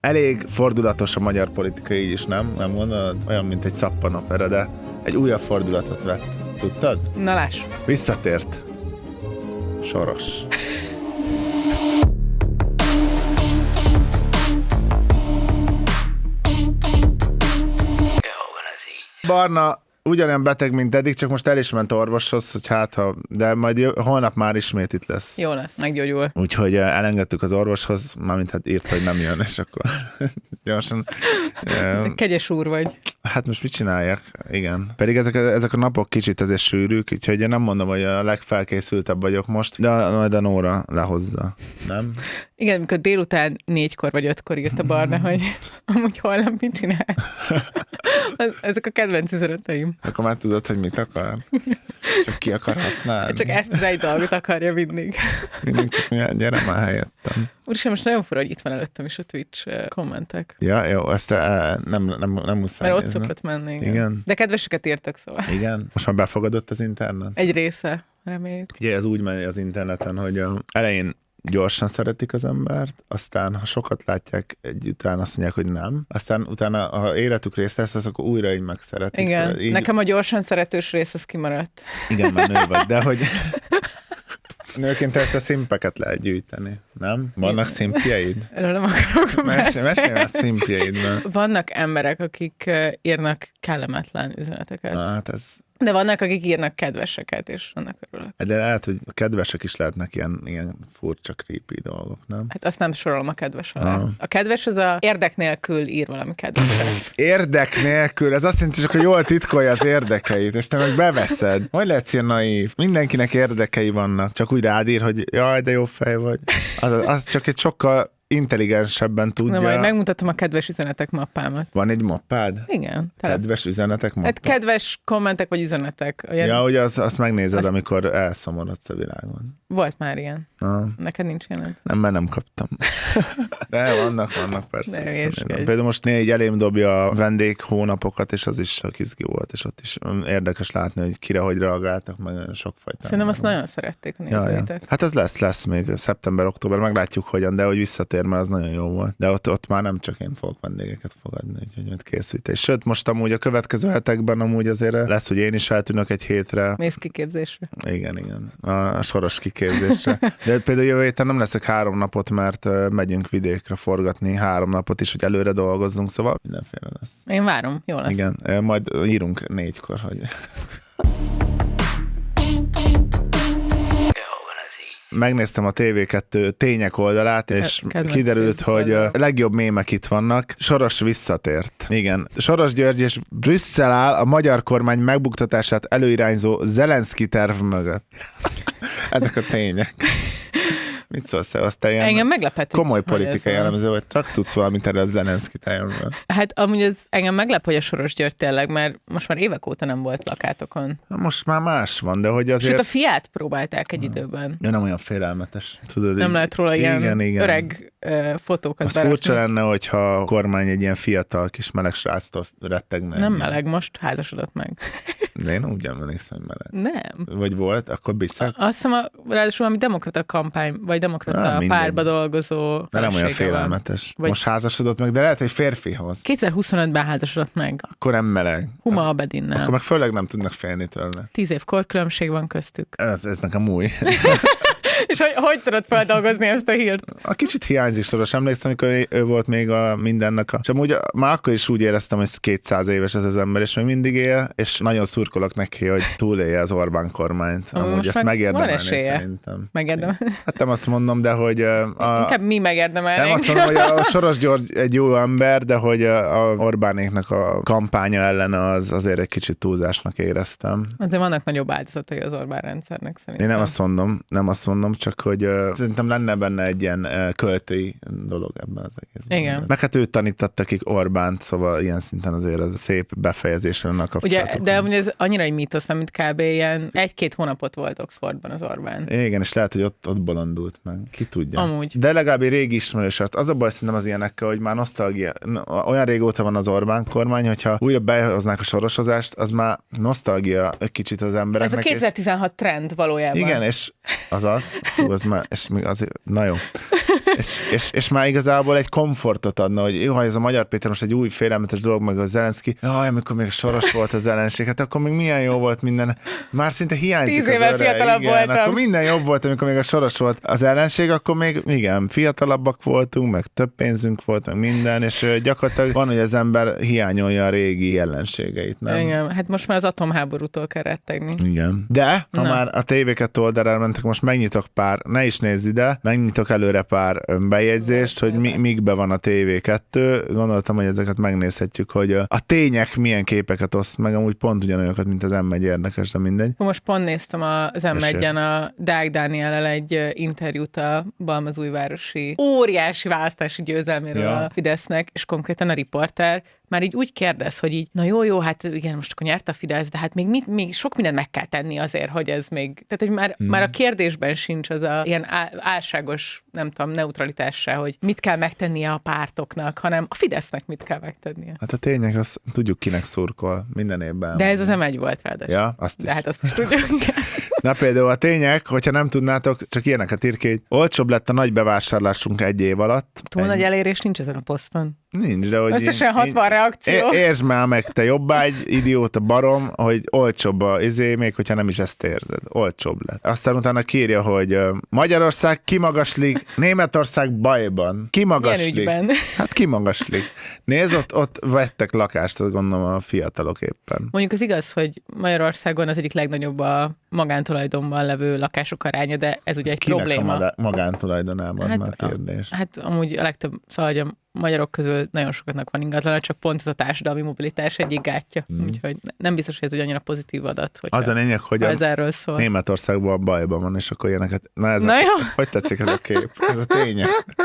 Elég fordulatos a magyar politika, így is nem gondolod? Olyan, mint egy szappanopera, de egy újabb fordulatot vett. Tudtad? Na láss. Visszatért. Soros. Barna ugyanolyan beteg, mint eddig, csak most el is ment orvoshoz, hogy de majd holnap már ismét itt lesz. Jó lesz, meggyógyul. Úgyhogy elengedtük az orvoshoz, mármint hát írt, hogy nem jön, és akkor gyorsan. Kegyes úr vagy. Hát most mit csináljak? Igen. Pedig ezek a napok kicsit azért sűrűk, úgyhogy én nem mondom, hogy a legfelkészültebb vagyok most, de majd a Nóra lehozza. Nem? Igen, amikor délután 4-kor vagy 5-kor írt a Barna, hogy amúgy holnap mit csinál. Ezek a kedvenc üzeneteim. Akkor már tudod, hogy mit akar? Csak ki akar használni? Csak ezt az egy dolgot akarja mindig. Mindig csak gyere már helyettem. Úristen, most nagyon fura, hogy itt van előttem is a Twitch kommentek. Ja, jó, ezt nem muszáj mert nézni. ott szokott menni. Igen. De kedveseket írtak, szóval. Igen. Most már befogadott az internet? Egy része, reméljük. Ugye ez úgy megy az interneten, hogy elején gyorsan szeretik az embert, aztán ha sokat látják után azt mondják, hogy nem, aztán utána, ha életük része lesz, akkor újra így megszeretik. Igen, szóval így... nekem a gyorsan szeretős rész az kimaradt. Igen, mert nő vagy, de hogy nőként ezt a szimpeket lehet gyűjteni, nem? Vannak szimpjeid? Erről nem akarok Mesélj a szimpjeidben. Vannak emberek, akik írnak kellemetlen üzeneteket. Na, hát ez... De vannak, akik írnak kedveseket, és annak örülök. De lehet, hogy a kedvesek is lehetnek ilyen furcsa, creepy dolgok, nem? Hát azt nem sorolom a kedves alá. A kedves az a érdek nélkül ír valami kedveset. Érdek nélkül? Ez azt jelenti, hogy jól titkolja az érdekeit, és te meg beveszed. Hogy lehetsz ilyen naív? Mindenkinek érdekei vannak. Csak úgy rád ír, hogy jaj, de jó fej vagy. Az csak egy sokkal intelligensebben tudja. Na, majd megmutatom a kedves üzenetek mappámat. Van egy mappád? Igen. Kedves üzenetek mappád? Hát kedves kommentek vagy üzenetek. Olyan... Ja, hogy azt megnézed, amikor elszomorodsz a világon. Volt már ilyen. Neked nincs ilyen? Nem, mert nem kaptam. De vannak persze. Például most négy elém dobja a vendéghónapokat, és az is sok izgi volt, és ott is érdekes látni, hogy kire hogy reagáltak, meg nagyon sokfajta. Szerintem azt nagyon szerették a nézőitek. Ja. Hát ez lesz még szeptember-október, meglátjuk hogyan, de hogy visszatér, mert az nagyon jó volt. De ott már nem csak én fogok vendégeket fogadni, úgyhogy majd készültél. Sőt, most amúgy a következő hetekben amúgy azért lesz, hogy én is eltűnök egy hétre. Mész kiképzésre. Igen. A soros kiképzésre. De például jövő héten nem leszek 3 napot, mert megyünk vidékre forgatni 3 napot is, hogy előre dolgozzunk, szóval mindenféle lesz. Én várom, jó lesz. Igen, majd írunk 4-kor, hogy... Megnéztem a TV2 tények oldalát, és kiderült, hogy a legjobb mémek itt vannak. Soros visszatért. Igen. Soros György és Brüsszel áll a magyar kormány megbuktatását előirányzó Zelenszky terv mögött. Ezek a tények. Mit szólsz, azt te ilyen engem meglepett, komoly politikai jellemző, vagy csak tudsz valamit erre a Zelenszky tervről? Hát amúgy ez engem meglep, hogy a Soros György tényleg, mert most már évek óta nem volt plakátokon. Most már más van, de hogy azért... Sőt, a fiát próbálták egy időben. Ja, nem olyan félelmetes. Tudod, nem lehet róla ilyen igen. öreg fotókat az berakni. Furcsa lenne, hogyha a kormány egy ilyen fiatal kis meleg sráctól rettegne. Nem meleg, most házasodott meg. De én úgy emlékszem, hogy meleg. Nem. Vagy volt, akkor biszak? Azt hiszem, ráadásul valami demokrata kampány, vagy demokrata párba dolgozó. De nem olyan félelmetes. Vagy... Most házasodott meg, de lehet egy férfihoz. 2025-ben házasodott meg. Akkor nem meleg. Huma Abedinnel. Akkor meg főleg nem tudnak félni tőle. 10 év korkülönbség van köztük. Ez nekem új. És hogy tudod feldolgozni ezt a hírt? A kicsit hiányzik Soros. Emlékszem, amikor ő volt még mindennek. És amúgy már akkor is úgy éreztem, hogy 200 éves ez az ember, és még mindig él, és nagyon szurkolok neki, hogy túlélje az Orbán kormányt. Amúgy ezt megérdemelni szerintem. Hát nem azt mondom, de hogy... Inkább mi megérdemelnénk. Nem azt mondom, hogy a Soros György egy jó ember, de hogy a Orbánéknak a kampánya ellen azért egy kicsit túlzásnak éreztem. Azért vannak nagyobb áldozatai az Orbán rendszernek szerintem. Én nem azt mondom, csak hogy szerintem lenne benne egy ilyen költői dolog ebben az egészben. Igen. Meg hát őt tanította akik Orbánt, szóval ilyen szinten azért az szép befejezésre a kapcsolatok. Ugye, de amúgy ez annyira egy mítosz, mint kb. Ilyen 1-2 hónapot volt Oxfordban az Orbán. Igen, és lehet, hogy ott bolondult meg. Ki tudja. Amúgy. De legalább egy régi ismerős. Az a baj szerintem az ilyenekkel, hogy már nosztalgia. Olyan régóta van az Orbán kormány, hogyha újra behoznák a soroshozást, az már nosztalgia egy kicsit az embereknek. Ez a 2016 trend valójában. Igen, és azaz. Az már, és még azért, na jó. És már igazából egy komfortot adna, hogy jó, ha ez a Magyar Péter most egy új félelmetes dolog, meg a Zelenszky, jaj, amikor még Soros volt az ellenség, hát akkor még milyen jó volt minden. Már szinte hiányzik 10 éve fiatalabb voltam. Akkor minden jobb volt, amikor még a Soros volt az ellenség, akkor még igen, fiatalabbak voltunk, meg több pénzünk volt, meg minden, és gyakorlatilag van, hogy az ember hiányolja a régi ellenségeit, nem? Igen, hát most már az atomháborútól kell rettegni. Igen. De, ha már a TV2 oldalra mentek, most megnyitok ne is nézz ide, megnyitok előre pár bejegyzést, hogy mikbe van a TV2. Gondoltam, hogy ezeket megnézhetjük, hogy a tények milyen képeket oszt meg, amúgy pont ugyanolyanokat, mint az M1 érdekes, de mindegy. Most pont néztem az M1-en a Deák Dániellel egy interjút a Balmazújvárosi óriási választási győzelméről a Fidesznek, és konkrétan a riporter már így úgy kérdez, hogy így, na jó, hát igen, most akkor nyert a Fidesz, de hát még sok mindent meg kell tenni azért, hogy ez még, tehát hogy már a kérdésben sincs az a ilyen álságos, nem tudom, neutralitássá, hogy mit kell megtennie a pártoknak, hanem a Fidesznek mit kell megtennie. Hát a tények, azt tudjuk, kinek szurkol minden évben. De ez az M1 volt ráadásul. Ja, azt is. De hát azt is tudjuk. Na például a tények, hogyha nem tudnátok, csak ilyeneket ír ki, hogy olcsóbb lett a nagy bevásárlásunk egy év alatt. Túl nagy elérés nincs ezen a poszton. Nincs, de hogy... Összesen 60 reakció. Értsd már meg, te jobbágy, idióta barom, hogy olcsóbb a még hogyha nem is ezt érzed. Olcsóbb lett. Aztán utána kírja, hogy Magyarország kimagaslik, Németország bajban. Kimagaslik. Milyen ügyben? Hát kimagaslik. Nézd, ott vettek lakást, gondolom a fiatalok éppen. Mondjuk az igaz, hogy Magyarországon az egyik legnagyobb a magántulajdonban levő lakások aránya, de ez ugye egy kinek probléma. A magántulajdonában hát az már kérdés. Hát amúgy a legtöbb, szóval a magyarok közül nagyon sokatnak van ingatlan, csak pont ez a társadalmi mobilitás egyik gátja. Úgyhogy nem biztos, hogy ez egy annyira pozitív adat, hogy az a lényeg, hogy ez erről szól. Németországban bajban van, és akkor ilyeneket... Na hogy tetszik ez a kép? Ez a tények.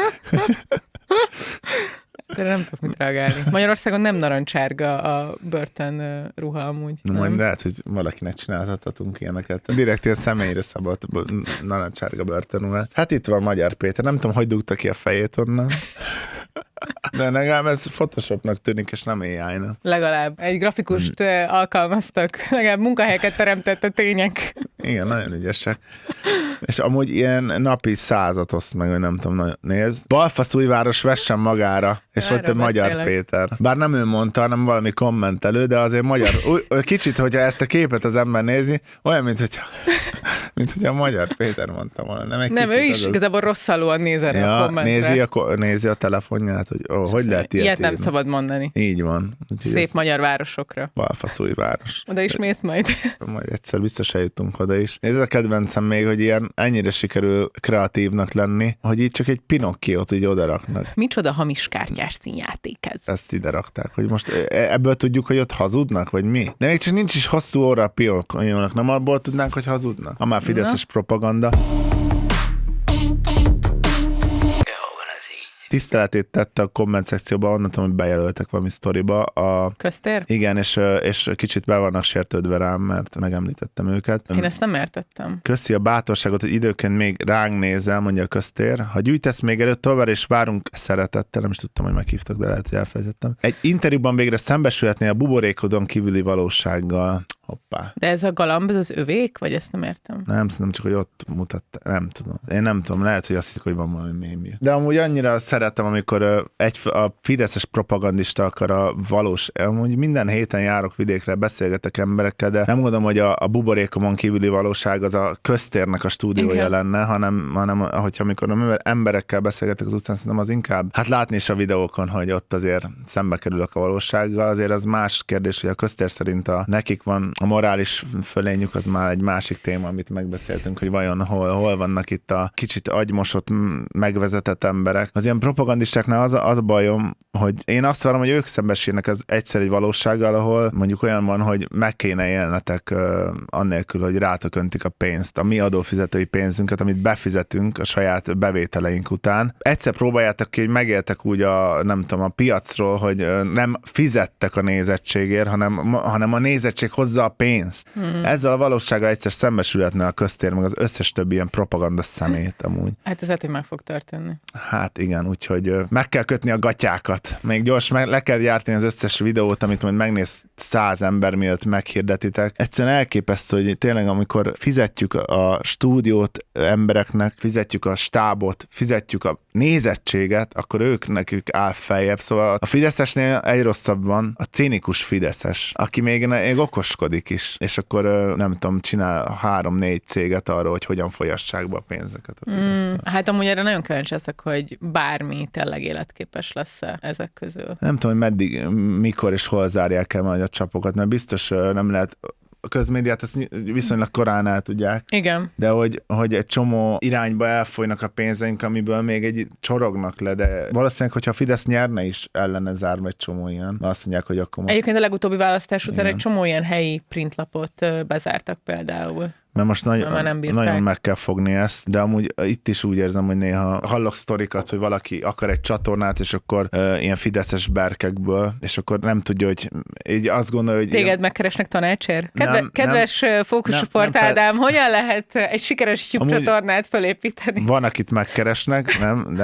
De nem tudok mit reagálni. Magyarországon nem narancsárga a börtön ruha amúgy. Majd lehet, hogy valakinek csinálhatatunk ilyeneket. Direkt ilyen személyre szabott narancsárga börtönruha. Hát itt van Magyar Péter. Nem tudom, hogy dugta ki a fejét onnan. De legalább ez Photoshopnak tűnik, és nem AI-nak. Legalább. Egy grafikust alkalmaztak. Legalább munkahelyeket teremtett a tények. Igen, nagyon ügyesek. És amúgy ilyen napi 100-at oszt meg, hogy nem tudom, nézd. Balfaszújváros vessen magára, és ott egy Magyar Péter. Bár nem ő mondta, hanem valami kommentelő, de azért magyar. Kicsit, hogyha ezt a képet az ember nézi, olyan, mint hogyha Magyar Péter mondta volna. Nem ő is igazából rosszalúan néz erre a kommentre. Nézi a telefonját, hogy hogy lehet ilyet nem szabad mondani. Így van. Úgyhogy szép magyar városokra. Balfaszújváros. Oda is mész majd. Majd egyszer biztos eljutunk oda is. Nézd, a kedvencem még, hogy ilyen ennyire sikerül kreatívnak lenni, hogy így csak egy Pinocchiót így odaraknak. Micsoda hamis kártyás színjáték ez. Ezt ide rakták, hogy most ebből tudjuk, hogy ott hazudnak, vagy mi? De még csak nincs is hosszú óra a Pinocchiónak, nem abból tudnánk, hogy hazudnak? A már fideszes propaganda. Tiszteletét tette a komment szekcióban, onnan tudom, hogy bejelöltek valami sztoriba. Köztér? Igen, és kicsit be vannak sértődve rám, mert megemlítettem őket. Én ezt nem értettem. Köszi a bátorságot, hogy időként még ránk nézel, mondja a Köztér. Ha gyűjtesz még előtt tovább, és várunk szeretettel, nem is tudtam, hogy meghívtak, de lehet, hogy elfelejtettem. Egy interjúban végre szembesülhetnél a buborékodon kívüli valósággal. Hoppá. De ez a galamb, ez az övék, vagy ezt nem értem? Nem csak, hogy ott mutatta. Nem tudom. Én nem tudom, lehet, hogy azt hiszik, hogy van valami mémje. De amúgy annyira szeretem, amikor a fideszes propagandista akar a valós, amúgy minden héten járok vidékre, beszélgetek emberekkel, de nem gondolom, hogy a buborékomon kívüli valóság az a Köztérnek a stúdiója lenne, hanem hogyha amikor emberekkel beszélgetek az utcán, szerintem az inkább, hát látni is a videókon, hogy ott azért szembe kerülök a valósággal, azért az más kérdés, hogy a Köztér szerint nekik van a morális fölényük, az már egy másik téma, amit megbeszéltünk, hogy vajon hol vannak itt a kicsit agymosott, megvezetett emberek. Az ilyen propagandistáknál az a bajom, hogy én azt várom, hogy ők szembesülnek az egyszerű valósággal, ahol mondjuk olyan van, hogy meg kéne élnetek annélkül, hogy rátok öntik a pénzt, a mi adófizetői pénzünket, amit befizetünk a saját bevételeink után. Egyszer próbáljátok ki, hogy megéltek úgy a piacról, hogy nem fizettek a nézettségért, hanem a nézettség hozza a pénzt. Ezzel a valósággal egyszer szembesülhetne a köztér, meg az összes többi ilyen propaganda szemét amúgy. Hát ez lehet, hogy meg fog történni. Hát igen, úgyhogy meg kell kötni a gatyákat. Még gyors, le kell gyártani az összes videót, amit majd megnéz 100 ember, mielőtt meghirdetitek. Egyszerűen elképesztő, hogy tényleg amikor fizetjük a stúdiót embereknek, fizetjük a stábot, fizetjük a nézettséget, akkor ők nekük áll feljebb. Szóval a Fideszesnél egy rosszabb van, a cinikus Fideszes, aki még okoskodik is, és akkor nem tudom, csinál 3-4 céget arról, hogy hogyan folyassák be a pénzeket. Hát amúgy erre nagyon kíváncsi leszek, hogy bármi tényleg életképes lesz-e ezek közül. Nem tudom, hogy meddig, mikor és hol zárják el majd a csapokat, mert biztos nem lehet. A közmédiát ezt viszonylag korán el tudják. Igen. De hogy egy csomó irányba elfolynak a pénzeink, amiből még egy csorognak le, de valószínűleg, hogyha a Fidesz nyerne is, ellene zárva egy csomó ilyen. Azt mondják, hogy akkor most... Egyébként a legutóbbi választás után egy csomó ilyen helyi printlapot bezártak például. Mert most nagyon meg kell fogni ezt, de amúgy itt is úgy érzem, hogy néha hallok sztorikat, hogy valaki akar egy csatornát, és akkor ilyen fideszes berkekből, és akkor nem tudja, hogy így azt gondolja, hogy... Téged megkeresnek tanácsért? Kedves Fókuszcsoport Ádám, hogyan lehet egy sikeres YouTube csatornát felépíteni? Van, akit megkeresnek,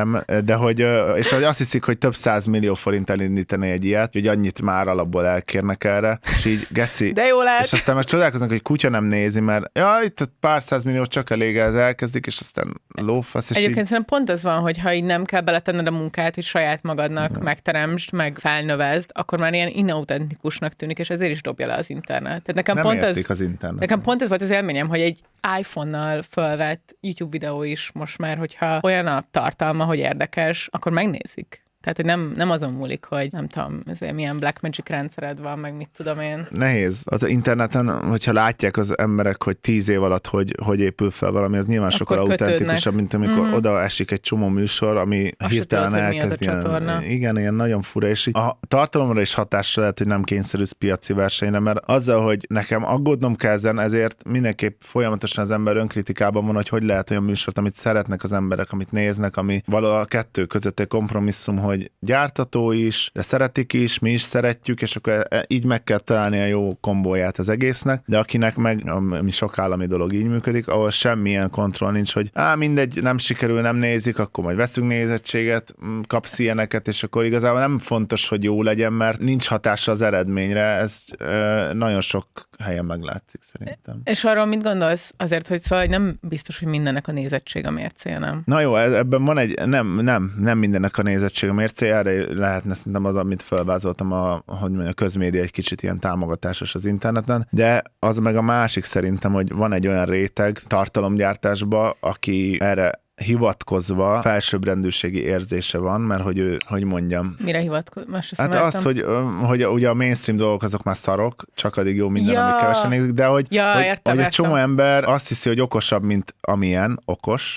de hogy, és azt hiszik, hogy több 100 millió forint elindítani egy ilyet, hogy annyit már alapból elkérnek erre, és így geci. De jó lát. És aztán meg csodálkoznak, hogy kutya nem nézi, mert itt pár 100 millió csak elég, ez elkezdik, és aztán lófasz. És egyébként szerintem pont az van, hogy ha így nem kell beletenned a munkát, hogy saját magadnak megteremtsd, meg felnövezd, akkor már ilyen inautentikusnak tűnik, és ezért is dobja le az internet. Tehát nekem nem pont értik az internet. Nekem pont ez volt az élményem, hogy egy iPhone-nal fölvett YouTube videó is most már, hogyha olyan a tartalma, hogy érdekes, akkor megnézik. Tehát, hogy nem azon múlik, hogy nem tudom, ezért milyen Blackmagic rendszered van, meg mit tudom én. Nehéz. Az interneten, hogyha látják az emberek, hogy 10 év alatt hogy épül fel valami, az nyilván sokkal autentikusabb, mint amikor oda esik egy csomó műsor, ami azt hirtelen elkezd igen, ilyen nagyon fura, és a tartalomra is hatásra lehet, hogy nem kényszerűs piaci versenyre, mert azzal, hogy nekem aggódnom kell ezen, ezért mindenképp folyamatosan az ember önkritikában van, hogy lehet olyan műsort, amit szeretnek az emberek, amit néznek, ami valahol a kettő között egy kompromisszum, hogy gyártató is, de szeretik is, mi is szeretjük, és akkor így meg kell találni a jó kombóját az egésznek, de akinek meg, ami sok állami dolog így működik, ahol semmilyen kontroll nincs, hogy mindegy, nem sikerül, nem nézik, akkor majd veszünk nézettséget, kapsz ilyeneket, és akkor igazából nem fontos, hogy jó legyen, mert nincs hatása az eredményre, ez nagyon sok helyen meglátszik szerintem. És arról mit gondolsz? Azért, hogy szóval nem biztos, hogy mindennek a nézettség a mércéje, nem? Na jó, ebben van egy, nem mindennek a nézettség a mércéje, erre lehetne szerintem az, amit felvázoltam, a közmédia egy kicsit ilyen támogatásos az interneten, de az meg a másik szerintem, hogy van egy olyan réteg tartalomgyártásban, aki erre hivatkozva felsőbbrendűségi érzése van, mert hogy ő, hogy mondjam. Mire hivatkozva? Hát az, hogy ugye a mainstream dolgok azok már szarok, csak addig jó minden, ami kevesen nézik, de hogy egy csomó ember azt hiszi, hogy okosabb, mint amilyen okos.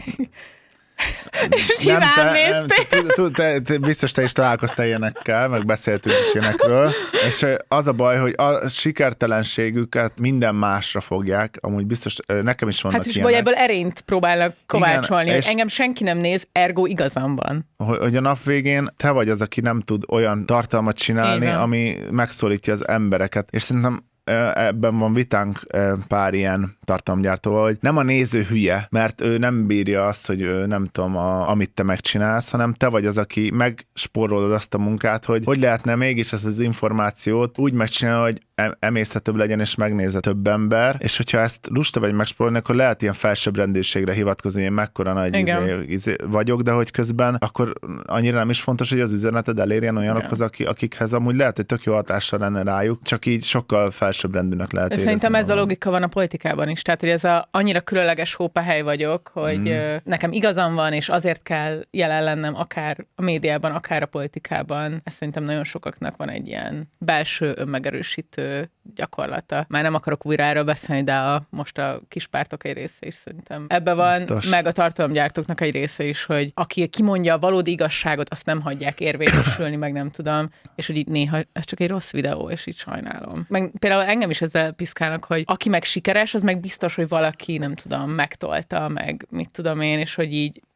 Biztos te is találkoztál ilyenekkel, meg beszéltünk is ilyenekről, és az a baj, hogy a sikertelenségüket minden másra fogják, amúgy biztos, nekem is vannak ilyenek. Hát és ebből erényt próbálnak kovácsolni, hogy engem senki nem néz, ergo igazam van. Hogy a nap végén te vagy az, aki nem tud olyan tartalmat csinálni, ami megszólítja az embereket, és szerintem ebben van vitánk pár ilyen tartalomgyártóval, hogy nem a néző hülye, mert ő nem bírja azt, hogy nem tudom, amit te megcsinálsz, hanem te vagy az, aki megspórolod azt a munkát, hogy lehetne mégis ezt az információt úgy megcsinálni, hogy emészhetőbb legyen és megnézze több ember, és hogyha ezt lusta vagy megspórolni, akkor lehet ilyen felsőbbrendűségre hivatkozni, hogy én mekkora nagy vagyok, de hogy közben akkor annyira nem is fontos, hogy az üzeneted elérjen olyanokhoz, akikhez amúgy lehet, hogy tök jó hatással lenne rájuk, csak így sokkal felsőbbrendűnek lehet érezni. Szerintem ez a logika van a politikában is, tehát hogy ez annyira különleges hópehely vagyok, hogy nekem igazam van, és azért kell jelen lennem akár a médiában, akár a politikában. Ez szerintem nagyon sokaknak van egy ilyen belső önmegerősítő gyakorlata. Már nem akarok újra erről beszélni, de most a kispártok egy része is szerintem ebben van, biztos. Meg a tartalomgyártóknak egy része is, hogy aki kimondja a valódi igazságot, azt nem hagyják érvényesülni, meg nem tudom, és hogy így néha ez csak egy rossz videó, és így sajnálom. Meg például engem is ezzel piszkálnak, hogy aki meg sikeres, az meg biztos, hogy valaki, nem tudom, megtolta, meg mit tudom én, és hogy így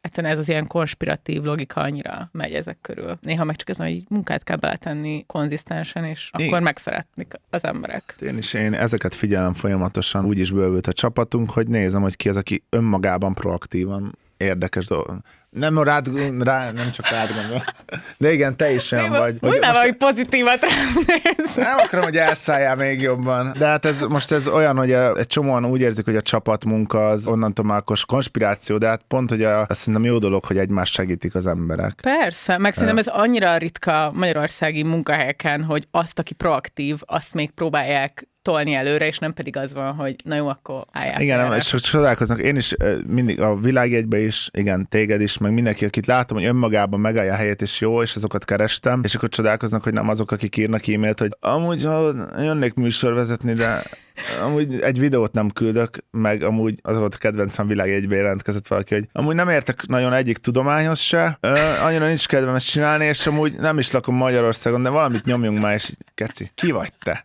egyszerűen ez az ilyen konspiratív logika annyira megy ezek körül. Néha meg csak ez, hogy munkát kell beletenni konzisztensen, és akkor megszeretnik az emberek. Én ezeket figyelem folyamatosan, úgy is bővült a csapatunk, hogy nézem, hogy ki az, aki önmagában proaktívan érdekes dolog. Nem csak rád gondol. De igen, te is olyan vagy. Úgy nem vagy pozitívat ránéz. Nem akarom, hogy elszálljál még jobban. De hát ez olyan, hogy egy csomóan úgy érzik, hogy a csapatmunka az onnantól már konspiráció, de hát pont, hogy azt szerintem jó dolog, hogy egymást segítik az emberek. Persze, meg szerintem ez annyira ritka magyarországi munkahelyeken, hogy azt, aki proaktív, azt még próbálják tolni előre, és nem pedig az van, hogy na jó, akkor állják. Igen, és csodálkoznak. Én is mindig a világjegyben is, igen, téged is, meg mindenki, akit látom, hogy önmagában megállja a helyét, és jó, és azokat kerestem, és akkor csodálkoznak, hogy nem azok, akik írnak e-mailt, hogy amúgy, ha jönnék műsorvezetni, de amúgy egy videót nem küldök, meg amúgy az volt a kedvencem világjegyben jelentkezett valaki, hogy amúgy nem értek nagyon egyik tudományhoz se, annyira nincs kedvem ezt csinálni, és amúgy nem is lakom Magyarországon, de valamit nyomjunk már, és keci, ki vagy te?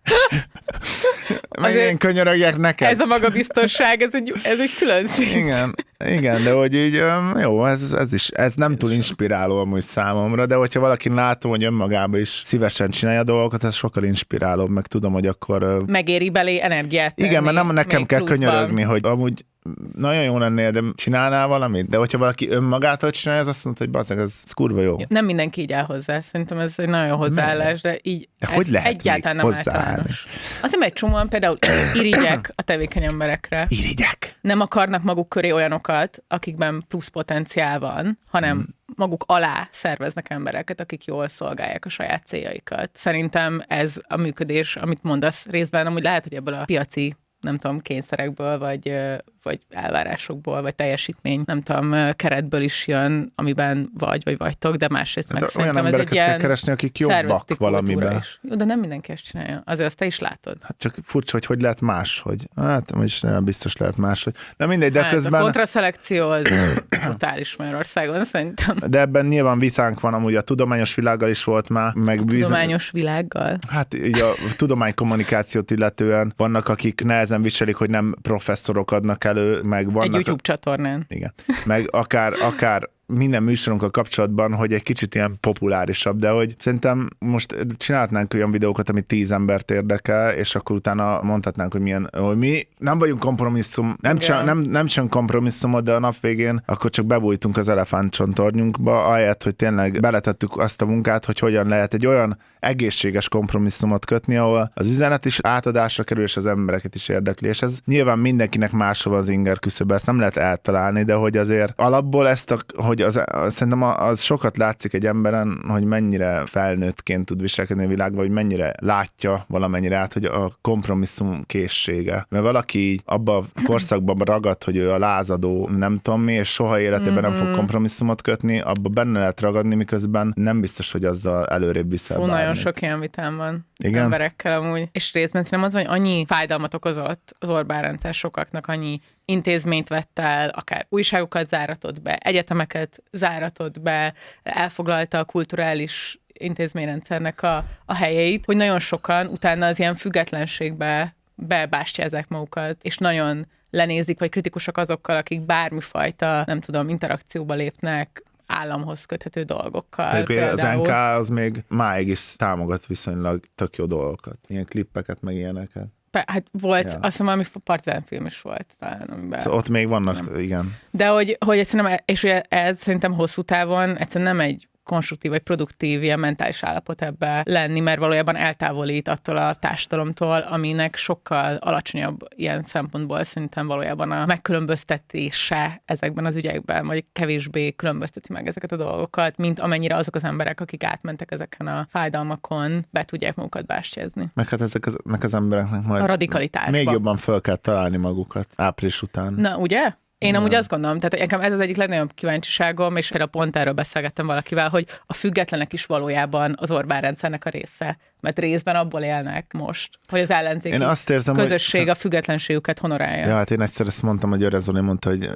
Meg én könyörögjek neked. Ez a magabiztosság, ez egy külön szint. Igen, de hogy így jó, ez nem túl inspiráló amúgy számomra, de hogyha valakin látom, hogy önmagában is szívesen csinálja dolgokat, ez sokkal inspirálóbb, meg tudom, hogy akkor... Megéri belé energiát tenni. Igen, mert nem nekem kell könyörögni, hogy amúgy nagyon jó lennél, de csinálnál valamit, de hogyha valaki önmagától csinálja, az azt mondta, hogy bazdmeg, ez kurva jó. Nem mindenki így áll hozzá, szerintem ez egy nagyon hozzáállás, de így de hogy lehet egyáltalán nem általános. Azt egy csomóan például irigyek a tevékeny emberekre. Irigyek? Nem akarnak maguk köré olyanokat, akikben plusz potenciál van, hanem maguk alá szerveznek embereket, akik jól szolgálják a saját céljaikat. Szerintem ez a működés, amit mondasz részben, amúgy lehet, hogy ebből a piaci nem tudom, kényszerekből, vagy elvárásokból, vagy teljesítmény, nem tudom, keretből is jön, amiben vagy vagytok, de másrészt meg szerintem ez egy ilyen kell keresni, akik jobbak valamiben. Jó, de nem mindenki ezt csinálja. Azért azt te is látod. Hát csak furcsa, hogy lehet máshogy. Hát is nem biztos lehet máshogy. De mindegy, de közben... A kontraszelekció az brutális Magyarországon szerintem. De ebben nyilván vitánk van, amúgy a tudományos világgal is volt már. Meg tudományos világgal? Hát így a tudománykommunikációt illetően vannak, akik nehezen viselik, hogy nem professzorok adnak elő, meg vannak... Egy YouTube csatornán. Igen. Meg akár minden műsorunkkal kapcsolatban, hogy egy kicsit ilyen populárisabb, de hogy szerintem most csinálhatnánk olyan videókat, ami 10 embert érdekel, és akkor utána mondhatnánk, hogy mi nem vagyunk kompromisszum, nem csinálunk kompromisszumot, de a nap végén akkor csak bebújtunk az elefántcsontornyunkba, ahelyett, hogy tényleg beletettük azt a munkát, hogy hogyan lehet egy olyan egészséges kompromisszumot kötni, ahol az üzenet is átadásra kerül, és az embereket is érdekli, és ez nyilván mindenkinek máshol az inger küszöbe, ezt nem lehet eltalálni, de hogy azért alapból hogy szerintem az sokat látszik egy emberen, hogy mennyire felnőttként tud viselkedni a világban, hogy mennyire látja valamennyire át, hogy a kompromisszum készsége. Mert valaki így abban a korszakban ragad, hogy ő a lázadó, nem tudom mi, és soha életében nem fog kompromisszumot kötni, abba benne lehet ragadni, miközben nem biztos, hogy azzal előrébb viszel bármit. Nagyon sok ilyen vitám van emberekkel amúgy. És részben szerintem az, hogy annyi fájdalmat okozott az Orbán rendszer sokaknak, annyi intézményt vett el, akár újságokat záratott be, egyetemeket záratott be, elfoglalta a kulturális intézményrendszernek a helyeit, hogy nagyon sokan utána az ilyen függetlenségbe bebástyázzák magukat, és nagyon lenézik, vagy kritikusak azokkal, akik bármifajta, nem tudom, interakcióba lépnek államhoz köthető dolgokkal. Az NK az még máig is támogat viszonylag tök jó dolgokat. Ilyen klippeket, meg ilyeneket. Hát volt, azt hiszem, valami partizán film is volt talán. Amiben... Szóval ott még vannak, igen. De hogy szerintem, és ez szerintem hosszú távon egyszerűen nem egy konstruktív vagy produktív ilyen mentális állapot ebbe lenni, mert valójában eltávolít attól a társadalomtól, aminek sokkal alacsonyabb ilyen szempontból szerintem valójában a megkülönböztetése ezekben az ügyekben, vagy kevésbé különbözteti meg ezeket a dolgokat, mint amennyire azok az emberek, akik átmentek ezeken a fájdalmakon, be tudják magukat bástyázni. Meg hát ezeknek az embereknek majd a radikalitásban még jobban föl kell találni magukat április után. Na, ugye? Én amúgy azt gondolom, tehát nekem ez az egyik legnagyobb kíváncsiságom, és például pont erről beszélgettem valakivel, hogy a függetlenek is valójában az Orbán rendszernek a része, mert részben abból élnek most, hogy az ellenzéki közösség a függetlenségüket honorálja. Ja, hát én egyszer ezt mondtam, hogy Öre Zoli mondta, hogy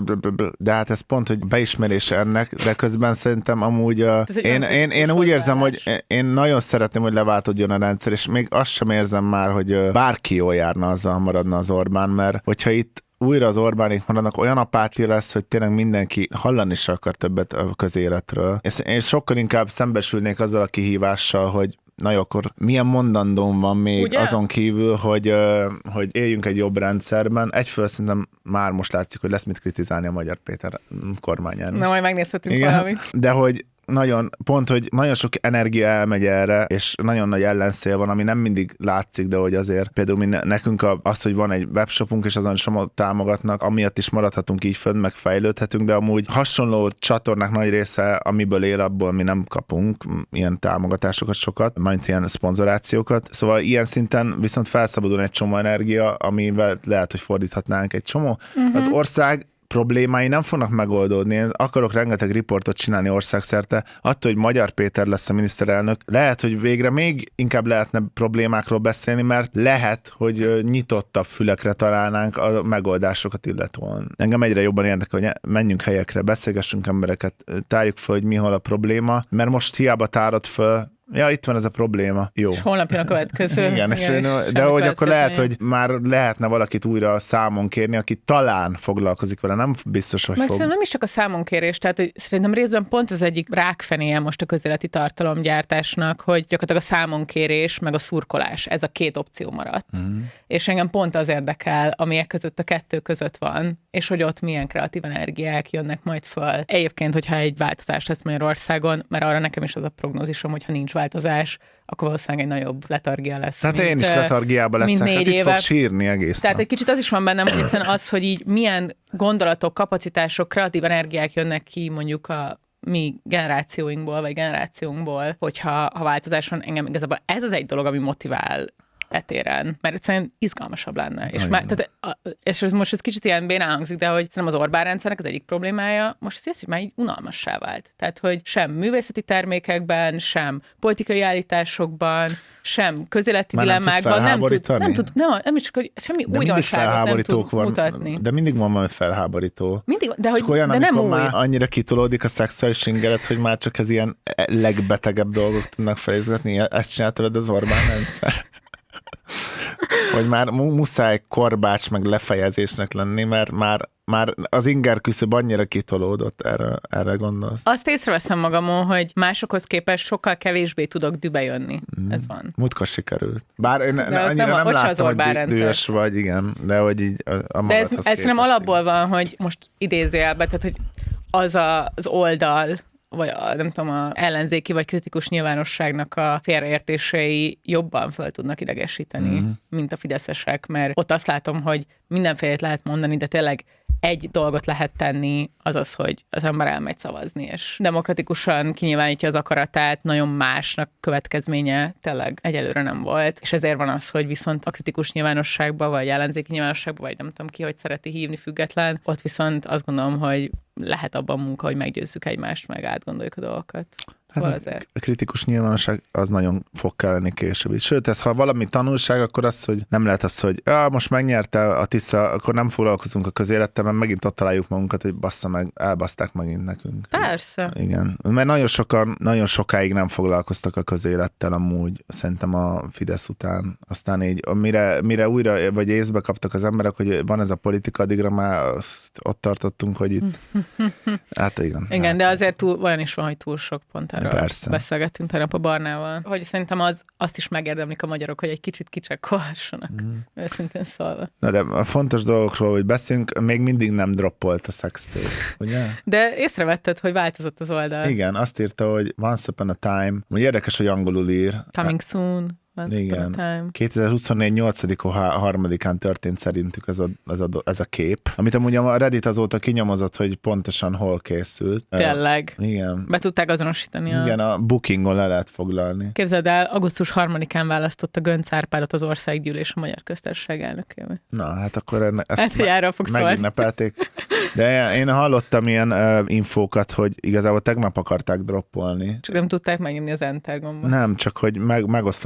de hát ez pont, hogy beismerés ennek, de közben szerintem amúgy én úgy érzem, hogy én nagyon szeretném, hogy leváltodjon a rendszer, és még azt sem érzem már, hogy bárki jól járna azzal, ha maradna az Orbán, mert hogyha itt újra az Orbánék maradnak, olyan apátia lesz, hogy tényleg mindenki hallani se akar többet a közéletről. És sokkal inkább szembesülnék azzal a kihívással, hogy na jó, akkor milyen mondandóm van még ugye? Azon kívül, hogy éljünk egy jobb rendszerben. Egyfelől szerintem már most látszik, hogy lesz mit kritizálni a Magyar Péter kormányán. Na, majd megnézhetünk valamit. De hogy hogy nagyon sok energia elmegy erre, és nagyon nagy ellenszél van, ami nem mindig látszik, de hogy azért például nekünk az, hogy van egy webshopunk, és azon somot támogatnak, amiatt is maradhatunk így fönn, meg fejlődhetünk, de amúgy hasonló csatornák nagy része, amiből él, abból mi nem kapunk ilyen támogatásokat sokat, majd ilyen szponzorációkat. Szóval ilyen szinten viszont felszabadul egy csomó energia, amivel lehet, hogy fordíthatnánk egy csomó. Az ország problémái nem fognak megoldódni. Én akarok rengeteg riportot csinálni országszerte. Attól, hogy Magyar Péter lesz a miniszterelnök, lehet, hogy végre még inkább lehetne problémákról beszélni, mert lehet, hogy nyitottabb fülekre találnánk a megoldásokat illetően. Engem egyre jobban érdekel, hogy menjünk helyekre, beszélgessünk embereket, tárjuk fel, hogy mi hol a probléma, mert most hiába tárod föl, ja, itt van ez a probléma. Jó. És holnap jön a következő. Igen, de hogy akkor lehet, hogy már lehetne valakit újra számon kérni, aki talán foglalkozik vele, nem biztos, hogy fog. Nem is csak a számonkérés, tehát hogy szerintem részben pont az egyik rákfenéje most a közéleti tartalomgyártásnak, hogy gyakorlatilag a számonkérés meg a szurkolás, ez a két opció maradt. És engem pont az érdekel, ami között a kettő között van, és hogy ott milyen kreatív energiák jönnek majd föl. Egyébként, hogyha egy változás lesz Magyarországon, mert arra nekem is az a prognózisom, hogyha nincs változás, akkor valószínűleg egy nagyobb letargia lesz. Tehát én is letargiában leszek, hát itt fog sírni egész Tehát egy kicsit az is van bennem, hogy egyszerűen az, hogy így milyen gondolatok, kapacitások, kreatív energiák jönnek ki mondjuk a mi generációinkból, vagy generációnkból, hogyha változás van, engem igazából ez az egy dolog, ami motivál etéren, mert egyszerűen izgalmasabb lenne. És most ez kicsit ilyen bénán hangzik, de hogy szerintem az Orbán rendszernek az egyik problémája most az, hogy már így unalmassá vált. Tehát, hogy sem művészeti termékekben, sem politikai állításokban, sem közéleti dilemmákban nem is csak, hogy semmi újdonságot nem tud mutatni. De mindig van valami felháborító. Mindig, de hogy, olyan, de nem új. Már annyira kitolódik a szexuális ingelet, hogy már csak ez ilyen legbetegebb dolgok tudnak felizgatni. Ezt csinálta veled az Orbán rendszer. Hogy már muszáj korbács meg lefejezésnek lenni, mert már az inger küszöb annyira kitolódott, erre gondolsz. Azt észreveszem magamon, hogy másokhoz képest sokkal kevésbé tudok dübe jönni. Ez van. Múltkor sikerült. Bár én annyira nem láttam, hogy dühös vagy, igen, de hogy így a magadhoz képest. Ez nem alapból van, hogy most idézőjelben, tehát hogy az oldal, vagy nem tudom, a ellenzéki vagy kritikus nyilvánosságnak a félreértései jobban föl tudnak idegesíteni, mint a fideszesek, mert ott azt látom, hogy mindenfélét lehet mondani, de tényleg egy dolgot lehet tenni, azaz, hogy az ember elmegy szavazni, és demokratikusan kinyilvánítja az akaratát, nagyon másnak következménye tényleg egyelőre nem volt, és ezért van az, hogy viszont a kritikus nyilvánosságban, vagy ellenzéki nyilvánosságban, vagy nem tudom ki, hogy szereti hívni független, ott viszont azt gondolom, hogy lehet abban munka, hogy meggyőzzük egymást, meg átgondoljuk a dolgokat. Szóval hát a kritikus nyilvánosság az nagyon fog kelleni később. Sőt, ha valami tanulság, akkor az, hogy nem lehet az, hogy most megnyerte a Tisza, akkor nem foglalkozunk a közélettel, mert megint ott találjuk magunkat, hogy bassza meg, elbaszták megint nekünk. Persze. Igen. Mert nagyon sokáig nem foglalkoztak a közélettel amúgy, szerintem a Fidesz után. Aztán így, mire újra, vagy észbe kaptak az emberek, hogy van ez a politika, addigra már ott tartottunk, hogy itt... Hát igen. Igen, de azért olyan is van, hogy túl sok pont. Beszélgettünk tegnap a Barnával, hogy szerintem azt is megérdemlik a magyarok, hogy egy kicsit kicsekkolhassanak, őszintén szólva. Na de a fontos dolgokról, hogy beszélünk, még mindig nem droppolt a sextape, ugye? De észrevetted, hogy változott az oldal. Igen, azt írta, hogy once upon a time, hogy érdekes, hogy angolul ír. Coming soon. Igen. 2024 8-3-án történt szerintük ez a kép, amit amúgy a Reddit azóta kinyomozott, hogy pontosan hol készült. Tényleg. Igen. Be tudták azonosítani. Igen, a Bookingon le lehet foglalni. Képzeld el, augusztus 3-án választotta Göncz Árpádot az Országgyűlés a Magyar Köztársaság elnökével. Na, hát akkor ezt megünnepelték. De én hallottam ilyen infókat, hogy igazából tegnap akarták droppolni. Csak nem tudták megnyomni az Enter gombot. Nem, csak hogy megosztanak a vélemények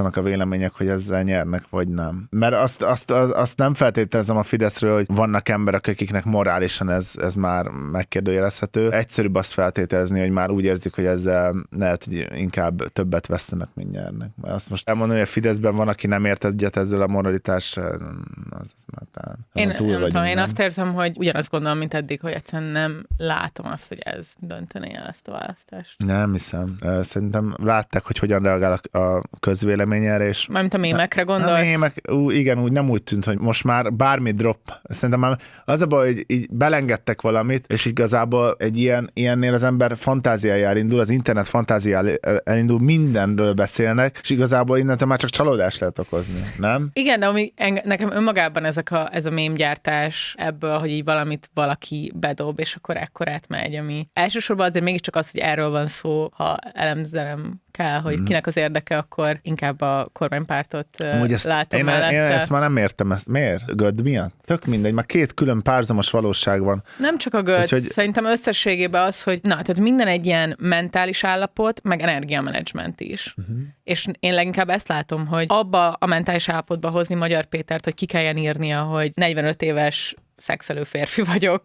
vélemények, hogy ezzel nyernek, vagy nem. Mert azt nem feltételezem a Fideszről, hogy vannak emberek, akiknek morálisan ez már megkérdőjelezhető. Egyszerűbb azt feltételezni, hogy már úgy érzik, hogy ezzel lehet, hogy inkább többet vesztenek, mint nyernek. Mert azt most elmondani, hogy a Fideszben van, aki nem ért egyet ezzel a moralitás, az már én azt érzem, hogy ugyanazt gondolom, mint eddig, hogy egyszerűen nem látom azt, hogy ez döntené el ezt a választást. Nem hiszem. Szerintem látták, hogy hogyan reagál a közvélemény erre, és... Mármint a mémekre gondolsz? A mémek, igen, úgy nem úgy tűnt, hogy most már bármi drop. Szerintem már az a baj, hogy így belengedtek valamit, és igazából egy ilyennél az ember fantáziája elindul, az internet fantáziája elindul, mindenről beszélnek, és igazából innentől már csak csalódást lehet okozni, nem? Igen, de nekem önmagában ez a mémgyártás ebből, hogy így valamit valaki bedob, és akkor ekkorát megy, ami elsősorban azért mégiscsak az, hogy erről van szó, ha elemzelem kell, hogy kinek az érdeke, akkor inkább a kormánypártot látom mellette. Én ezt már nem értem. Miért? Göd miatt? Tök mindegy, már két külön párhuzamos valóság van. Nem csak a göd, szerintem összességében az, hogy tehát minden egy ilyen mentális állapot, meg energiamenedzsment is. És én leginkább ezt látom, hogy abba a mentális állapotba hozni Magyar Pétert, hogy ki kelljen írnia, hogy 45 éves szexelő férfi vagyok,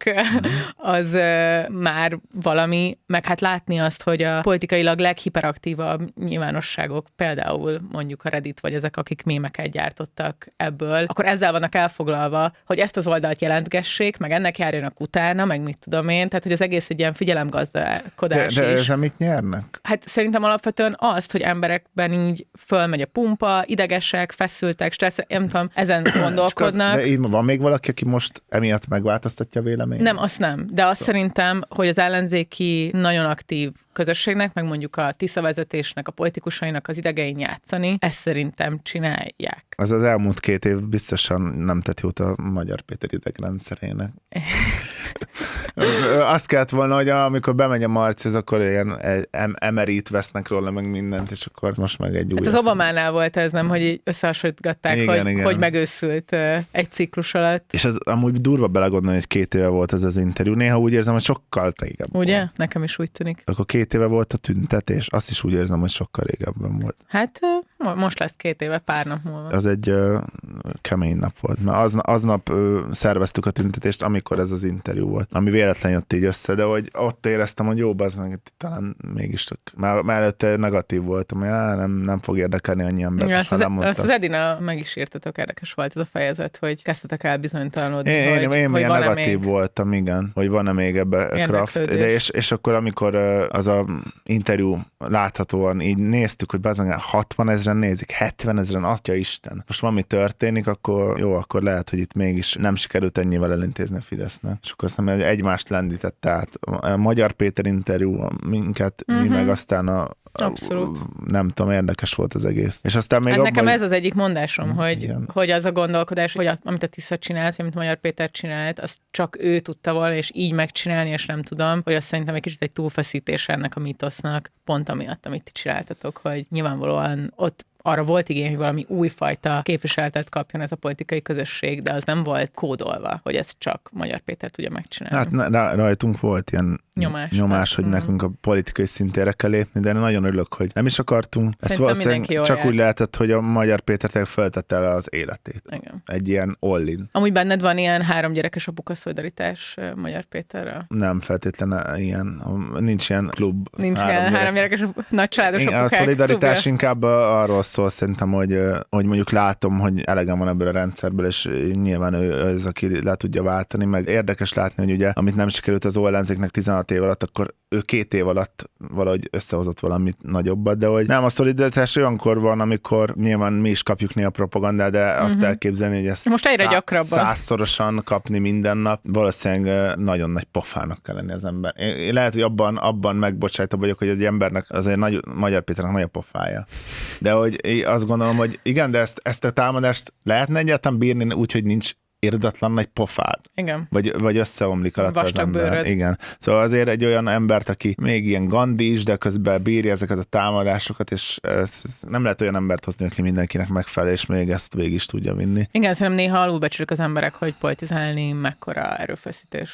az már valami, meg hát látni azt, hogy a politikailag leghiperaktívabb nyilvánosságok, például mondjuk a Reddit, vagy ezek, akik mémeket gyártottak ebből, akkor ezzel vannak elfoglalva, hogy ezt az oldalt jelentgessék, meg ennek járjanak utána, meg mit tudom én, tehát hogy az egész egy ilyen figyelemgazdálkodás de is. ezzel mit nyernek? Hát szerintem alapvetően azt, hogy emberekben így fölmegy a pumpa, idegesek, feszültek, stressz, nem tudom, ezen gondolkodnak. De így van még valaki, aki most emiatt megváltoztatja a véleményt? Nem, azt nem. De azt szerintem, hogy az ellenzéki nagyon aktív közösségnek, meg mondjuk a Tisza vezetésnek, a politikusainak az idegein játszani, ezt szerintem csinálják. Az elmúlt 2 év biztosan nem tett jót a Magyar Péter idegrendszerének. Azt kellett volna, hogy amikor bemegy a Marcihoz, akkor ilyen emerít vesznek róla meg mindent, és akkor most meg egy új. Hát az Obamánál volt ez, nem, hogy így összehasonlítgatták, igen. Hogy megőszült egy ciklus alatt. És ez amúgy durva belegondolni, hogy 2 éve volt ez az interjú. Néha úgy érzem, hogy sokkal régebben ugye? Volt. Nekem is úgy tűnik. Akkor 2 éve volt a tüntetés, azt is úgy érzem, hogy sokkal régebben volt. Hát most lesz 2 éve, pár nap múlva. Az egy kemény nap volt, mert aznap szerveztük a tüntetést, amikor ez az interjú volt, ami véletlen jött így össze, de hogy ott éreztem, hogy jó, talán mégis már előtte negatív voltam, hogy nem fog érdekelni annyi ember. Azt az Edina meg is írtatok, érdekes volt ez a fejezet, hogy kezdtetek el bizonytalanodni, én hogy milyen negatív még... voltam, igen, hogy van-e még ebbe kraft, de és akkor amikor az a interjú láthatóan így néztük, hogy 60 000 nézik, 70 000, atya Isten. Most valami történik, akkor lehet, hogy itt mégis nem sikerült ennyivel elintézni a Fidesznek. És akkor azt hiszem, egymást lendített át. A Magyar Péter interjú minket, mi meg aztán abszolút. Nem tudom, érdekes volt az egész. És aztán még hát nekem ez az egyik mondásom, hogy az a gondolkodás, hogy amit a Tisza csinált, vagy amit Magyar Péter csinált, azt csak ő tudta volna, és így megcsinálni, és nem tudom, hogy azt szerintem egy kicsit egy túlfeszítés ennek a mítosznak, pont amiatt, amit ti csináltatok, hogy nyilvánvalóan ott arra volt igény, hogy valami újfajta képviseletet kapjon ez a politikai közösség, de az nem volt kódolva, hogy ezt csak Magyar Péter tudja megcsinálni. Hát rajtunk volt ilyen nyomás, hogy nekünk a politikai szintére kell lépni, de nagyon örülök, hogy nem is akartunk. Ezt valószínűleg csak úgy lehetett, hogy a Magyar Péter feltette el az életét. Igen. Egy ilyen all-in. Amúgy benned van ilyen 3 gyerekes apuka szolidaritás Magyar Péterrel? Nem feltétlenül ilyen. Nincs ilyen klub. Nincs ilyen 3 gyerekes nagycsaládos apukák. A szolidaritás klubja. Inkább arról szól szerintem, hogy mondjuk látom, hogy elegem van ebből a rendszerből, és nyilván ő az, aki le tudja váltani, meg érdekes látni, hogy ugye, amit nem sikerült az ellenzéknek 16 év alatt, akkor ő 2 év alatt valahogy összehozott valamit nagyobbat, de hogy nem, a szolidaritás olyankor van, amikor nyilván mi is kapjuk néha propagandát, de azt elképzelni, hogy ezt most egyre gyakrabban 100-szorosan kapni minden nap, valószínűleg nagyon nagy pofának kell lenni az ember. Én lehet, hogy abban megbocsájtabb vagyok, hogy egy embernek azért Magyar Péternek nagy a pofája. De hogy azt gondolom, hogy igen, de ezt a támadást lehetne egyáltalán bírni úgy, hogy nincs irdatlan nagy pofád. Igen. Vagy összeomlik alatt az ember. Bőröd. Igen. Szóval azért egy olyan embert, aki még ilyen Gandhi is, de közben bírja ezeket a támadásokat, és nem lehet olyan embert hozni, aki mindenkinek megfelel, és még ezt végig is tudja vinni. Igen, szerintem néha alulbecsülik az emberek, hogy politizálni mekkora erőfeszítés.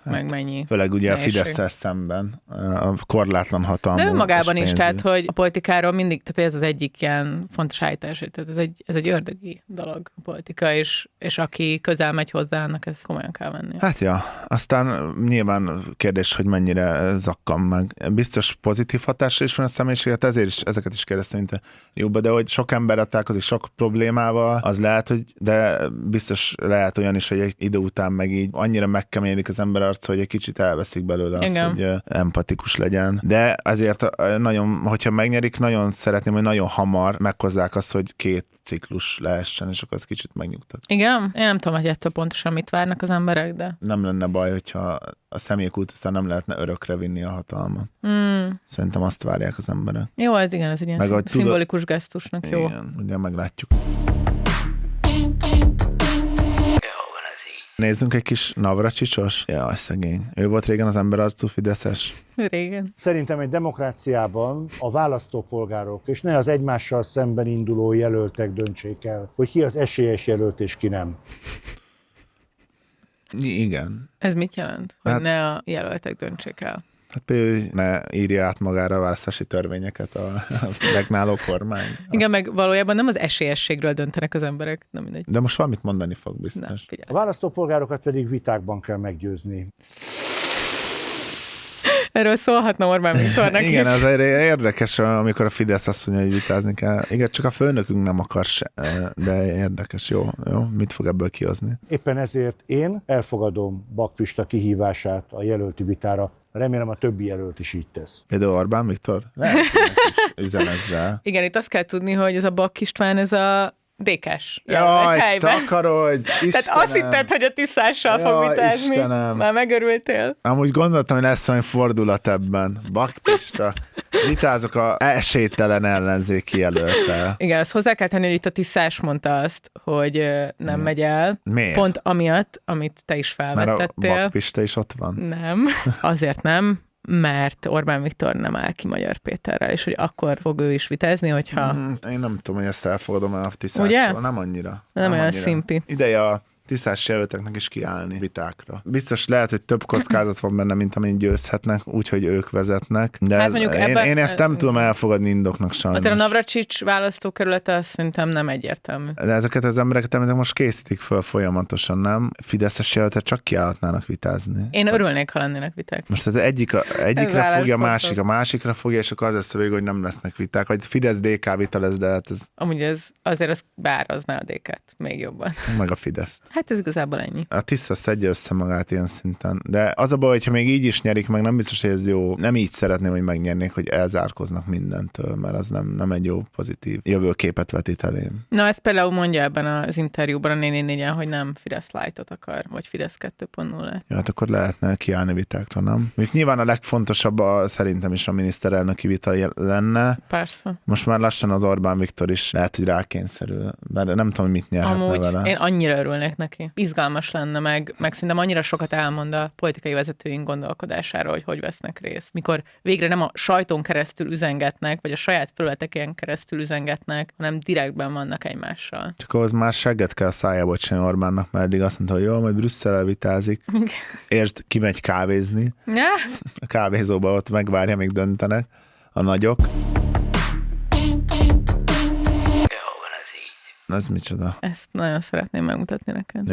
meg mennyi. Főleg ugye a Fidesz-szel szemben a korlátlan hatalmú. De önmagában is, tehát hogy a politikáról mindig, tehát ez az egyik ilyen fontos állítás, tehát ez egy ördögi dolog a politika, és aki közel megy hozzá, annak ezt komolyan kell venni. Hát ja, aztán nyilván kérdés, hogy mennyire zakkam meg. Biztos pozitív hatásra is van a személyiséget, ezért is ezeket is kérdeztem, mint a jóba, de hogy sok ember találkozik sok problémával, az lehet, hogy, de biztos lehet olyan is, hogy egy idő után meg így annyira megkeményedik az ember arca, hogy egy kicsit elveszik belőle azt, hogy empatikus legyen. De azért nagyon, hogyha megnyerik, nagyon szeretném, hogy nagyon hamar meghozzák azt, hogy 2 ciklus lehessen, és akkor az kicsit megnyugtat. Igen? Én nem tudom, hogy ettől pontosan mit várnak az emberek, de... Nem lenne baj, hogyha a személykultusztán nem lehetne örökre vinni a hatalmat. Szerintem azt várják az emberek. Jó, ez igen, ez egy ilyen szimbolikus gesztusnak jó. Igen, ugye meglátjuk. Nézzünk egy kis Navracsics-os? Jaj, szegény. Ő volt régen az emberarcú fideszes. Régen. Szerintem egy demokráciában a választópolgárok, és ne az egymással szemben induló jelöltek döntsék el, hogy ki az esélyes jelölt és ki nem. Igen. Ez mit jelent? Hogy ne a jelöltek döntsék el? Hát például ne írja át magára a választási törvényeket a regnáló kormány. Igen, meg valójában nem az esélyességről döntenek az emberek, nem mindegy. De most valamit mondani fog biztos. A választópolgárokat pedig vitákban kell meggyőzni. Erről szólhatna Orbán Viktornak Igen, is. ez érdekes, amikor a Fidesz azt mondja, hogy vitázni kell. Igen, csak a főnökünk nem akar se, de érdekes, jó, mit fog ebből kihozni? Éppen ezért én elfogadom Bak Pista kihívását a jelölti vitára. Remélem a többi jelölt is így tesz. Például Orbán Viktor? Lehet, hogy is üzen ezzel. Igen, itt azt kell tudni, hogy ez a Bak István, ez a DK-s. Jaj, takarodj! Istenem. Tehát azt hitted, hogy a Tiszással fog vitázni. Istenem. Már megörültél. Amúgy gondoltam, hogy lesz olyan fordulat ebben. Bak Pista. Vitázok a esélytelen ellenzéki jelölttel. Igen, azt hozzá kell tenni, hogy itt a Tiszás mondta azt, hogy nem megy el. Miért? Pont amiatt, amit te is felvetettél. Mert a Bak Pista is ott van. Nem. Azért nem, mert Orbán Viktor nem áll ki Magyar Péterrel, és hogy akkor fog ő is vitázni, hogyha... Én nem tudom, hogy ezt elfogadom el a Tiszástól. Nem annyira. Nem olyan szimpi. Ideje a Tiszás jelölteknek is kiállni vitákra. Biztos lehet, hogy több kockázat van benne, mint amin győzhetnek, úgyhogy ők vezetnek. De hát én ezt nem tudom elfogadni indoknak sajnos. Azért a Navracsics választókerülete azt szerintem nem egyértelmű. De ezeket az embereket most készítik föl folyamatosan, nem? Fideszes jelöltek csak kiállhatnának vitázni. Én örülnék, ha lennének viták. Most az egyikre fogja, a másikra fogja, és akkor az lesz a végig, hogy nem lesznek viták. Vagy Fidesz-DK vita lesz, de hát ez... Amúgy azért az beárazná a DK-t még jobban. Meg a Fideszt. Hát ez igazából ennyi. A Tisza szedje össze magát ilyen szinten. De az a baj, hogyha még így is nyerik meg, nem biztos, hogy ez jó. Nem így szeretném, hogy megnyernék, hogy elzárkoznak mindentől, mert az nem egy jó, pozitív jövőképet vetít elém. Na, ezt például mondja ebben az interjúban a 444-en, hogy nem Fidesz Light-ot akar, vagy Fidesz 2.0. Ja, hát akkor lehetne kiállni vitákra, nem? Még nyilván a legfontosabb szerintem is a miniszterelnöki vita lenne. Persze. Most már lassan az Orbán Viktor is lehet, hogy rákényszerül. Mert nem tudom, mit nyerhetne amúgy vele. Én annyira örülnék neki. Izgalmas lenne, meg szerintem annyira sokat elmond a politikai vezetőink gondolkodásáról, hogy vesznek részt. Mikor végre nem a sajtón keresztül üzengetnek, vagy a saját felületeken keresztül üzengetnek, hanem direktben vannak egymással. Csak ahhoz már segget kell szájába csinálni Orbánnak, mert eddig azt mondta, hogy jó, majd Brüsszellel vitázik. Értsd, kimegy kávézni. Ja. A kávézóba ott megvárja, még döntenek a nagyok. Ez micsoda? Ezt nagyon szeretném megmutatni neked.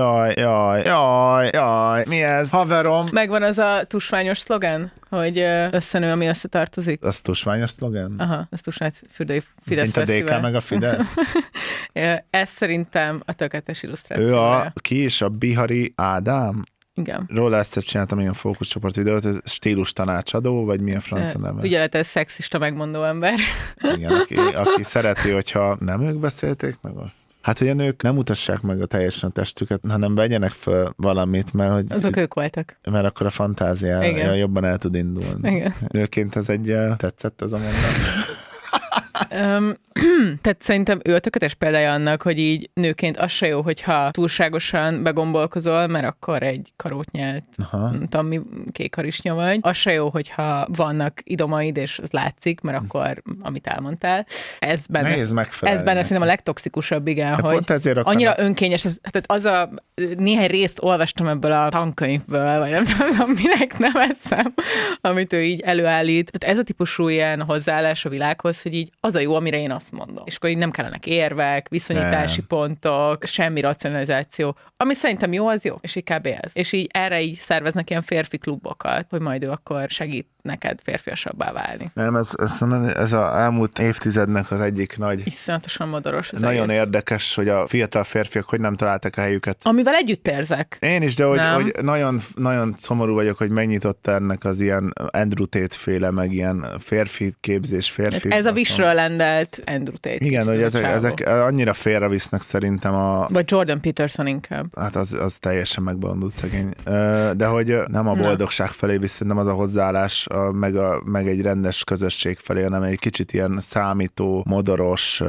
Jaj, mi ez? Haverom! Megvan az a tusványos szlogen, hogy összenő, ami összetartozik? Az tusványos szlogen? Aha, ez tusványos fürdői Fidesz Mint a DK meg a Fidesz? Ez szerintem a tökéletes illusztráció. Ő ki is? A Bihari Ádám? Igen. Róla ezt csináltam ilyen fókuszcsoport videót, stílus tanácsadó, vagy milyen francia neve? Ügyeletes szexista megmondó ember. Igen, aki szereti, hogyha nem ők beszélték meg azt. Hát, hogy a nők nem mutassák meg teljesen a testüket, hanem vegyenek fel valamit, mert hogy... Azok ők voltak. Mert akkor a fantáziája jobban el tud indulni. Igen. Nőként ez tetszett ez a mondat. Tehát szerintem ő a tökéletes példája annak, hogy így nőként az se jó, hogyha túlságosan begombolkozol, mert akkor egy karótnyelt, nem tudom mi, kékharisnya vagy. Az se jó, hogyha vannak idomaid, és az látszik, mert akkor, amit elmondtál. Ez benne szerintem a legtoxikusabb, igen, de hogy annyira önkényes. Tehát az a néhány részt olvastam ebből a tankönyvből, vagy nem tudom, minek nevezzem, amit ő így előállít. Tehát ez a típusú ilyen hozzáállás a világhoz, hogy így az a jó, amire én azt mondom. És akkor így nem kellenek érvek, viszonyítási pontok, semmi racionalizáció. Ami szerintem jó, az jó. És így kb. Ez. És így erre így szerveznek ilyen férfi klubokat, hogy majd ő akkor segít neked férfiasabbá válni. Nem, ez az elmúlt évtizednek az egyik nagy... Iszonyatosan modoros az nagyon egész. Érdekes, hogy a fiatal férfiak hogy nem találtak a helyüket. Amivel együtt érzek. Én is, de hogy nagyon, nagyon szomorú vagyok, hogy megnyitott ennek az ilyen Andrew Tate-féle, meg ilyen férfi képzés, férfi... Ez a visről lendelt Andrew Tate. Igen, hogy ezek annyira félrevisznek szerimeg vagy Jordan Peterson inkább. Hát az teljesen megbolondult szegény. De hogy nem a boldogság felé visz, nem az a hozzáállás, meg egy rendes közösség felé, hanem egy kicsit ilyen számító, modoros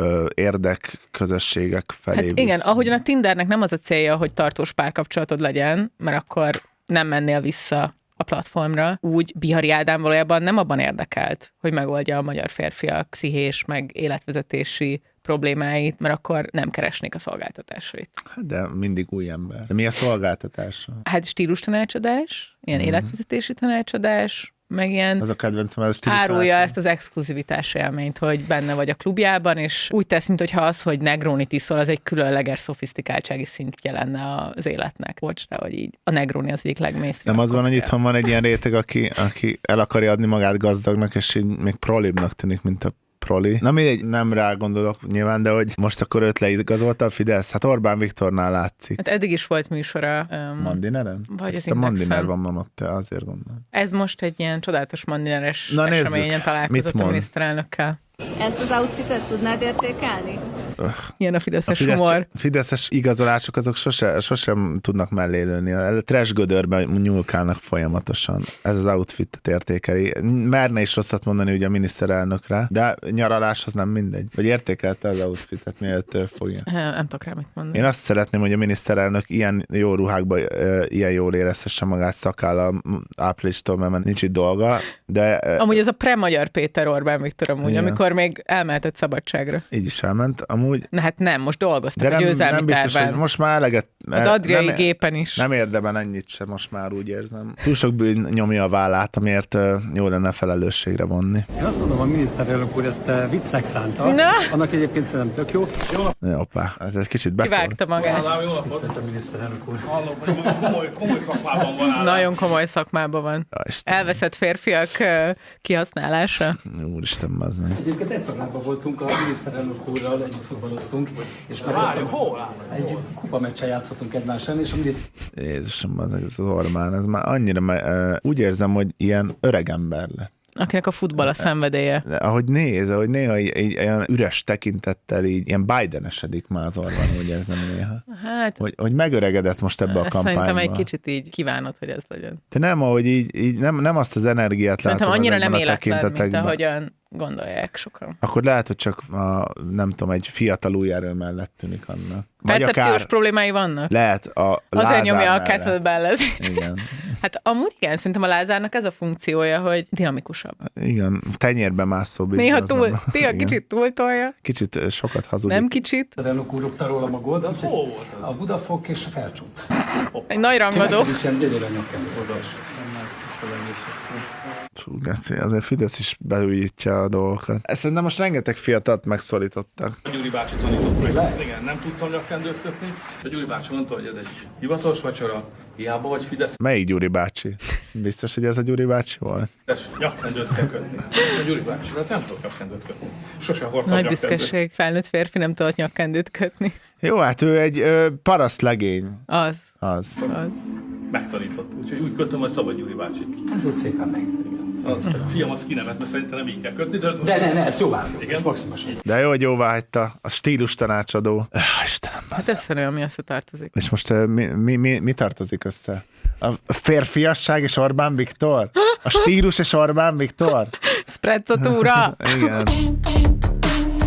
érdekközösségek felé visz. Igen, ahogyan a Tindernek nem az a célja, hogy tartós párkapcsolatod legyen, mert akkor nem mennél vissza a platformra, úgy Bihari Ádám valójában nem abban érdekelt, hogy megoldja a magyar férfiak pszichés, meg életvezetési problémáit, mert akkor nem keresnék a szolgáltatásait. De mindig új ember. De mi a szolgáltatása? Hát stílustanácsadás, ilyen életvezetési tanácsadás, meg ilyen az a kedvencem, ez árulja ezt az exkluzivitás élményt, hogy benne vagy a klubjában, és úgy tesz, mintha az, hogy Negrónit iszol, az egy különleges szofisztikáltsági szintje lenne az életnek. Bocs, de hogy így a Negroni az egyik legmélyszínűbb. Nem az van, hogy itthon van egy ilyen réteg, aki el akarja adni magát gazdagnak, és így még prolibbnak tűnik, mint a proli. Na mindegy, nem rá gondolok nyilván, de hogy most akkor őt leigazolta a Fidesz. Hát Orbán Viktornál látszik. Hát eddig is volt műsora. Mandineren? Vagy az a Mandiner van ott, azért gondolom. Ez most egy ilyen csodálatos Mandineres eseményen találkozott a miniszterelnökkel. Ezt az outfitet tudnád értékelni? Ilyen a fideszes humor. Fideszes igazolások azok sosem tudnak mellé lőni. A trash gödörben nyúlkálnak folyamatosan. Ez az outfitet értékeli. Merne is rosszat mondani ugye a miniszterelnökre, de nyaralás az nem mindegy. Vagy értékelte az outfitet, mielőtt fogja. Nem tudok rá mit mondani. Én azt szeretném, hogy a miniszterelnök ilyen jó ruhákban ilyen jól érezhesse magát szakállal áprilistól, mert nincs itt dolga. De, amúgy ez a pre-magyar Péter Orbán Viktor amúgy, amikor még elmehetett szabadságra. Így is elment, amúgy. Na hát nem, most dolgoztak a győzelmi nem biztos, terven. hogy most már eleget. Az adriai gépen is. Nem érdemel ennyit sem, most már úgy érzem. Túl sok bűn nyomja a vállát, amiért jó lenne felelősségre vonni. Én azt mondom, a miniszterelnök úr ezt viccnek szánta. Na? Annak egyébként szerintem tök jó. Hoppá, ez kicsit beszél. Kivágta magát. Tisztelt a miniszterelnök úr. Komoly szakmában van. Nagyon komoly szakmában van. Elveszett férfiak kihasználása. Úristen, bazdmeg. Egyébként egy szakmában voltunk, a miniszterelnök úrral együtt futballoztunk, és már egy kupameccsen játszottunk egymással, és a Jézusom, ez az Orbán, ez már annyira, úgy érzem, hogy ilyen öreg ember lett. Akinek a futball a szenvedélye. Ahogy néha így olyan üres tekintettel így ilyen Biden-esedik már az Orbán, úgy érzem néha. Hát, hogy megöregedett most ebbe a kampányba. Szerintem egy kicsit így kívánod, hogy ez legyen. De nem, ahogy így nem azt az energiát látom. Szerintem annyira nem életlen, mint ahogyan gondolják sokan. Akkor lehet, hogy csak nem tudom, egy fiatal újjáról mellett tűnik annak. Percepciós problémái vannak? Lehet a Lázár azért nyomja a kettlebell. Igen. Hát amúgy igen, szerintem a Lázárnak ez a funkciója, hogy dinamikusabb. Igen, tenyérbe mászó bizony. Néha kicsit túltolja. Kicsit sokat hazudik. Nem kicsit. A miniszterelnök úr rúgta róla magot. Az hol volt az? A Budafok és a Felcsút. Egy nagy rangadó. És ilyen gyönyörű anyagkendő. Fú, Geci, azért Fidesz is beújítja a dolgokat. Szerintem most rengeteg fiatalt megszólítottak. A Gyuri bácsi tanított meg. Igen, nem tudtam nyakkendőt kötni. A Gyuri bácsi mondta, hogy ez egy hivatalos vacsora, hiába vagy Fidesz. Melyik Gyuri bácsi? Biztos, hogy ez a Gyuri bácsi volt? Nyakkendőt kell kötni. A Gyuri bácsi, hát nem tudok nyakkendőt kötni. Sose hordtam nagy nyakkendőt. büszkeség, felnőtt férfi nem tudott nyakkendőt kötni. Jó, hát ő egy parasztlegény. Az. Megtanított, úgyhogy úgy kötöm, hogy Szabad Gyuri bácsi. Ez ott szépen meg. A fiam az kinevet, mert szerintem nem így kell kötni, de... Ne, ez jó álló. Ez maximális. De jó, hogy jóvá hagyta. A stílus tanácsadó. Istenem, hát összenő, ami összetartozik. És most mi tartozik össze? A férfiasság és Orbán Viktor? A stílus és Orbán Viktor? Sprezzatúra! Igen.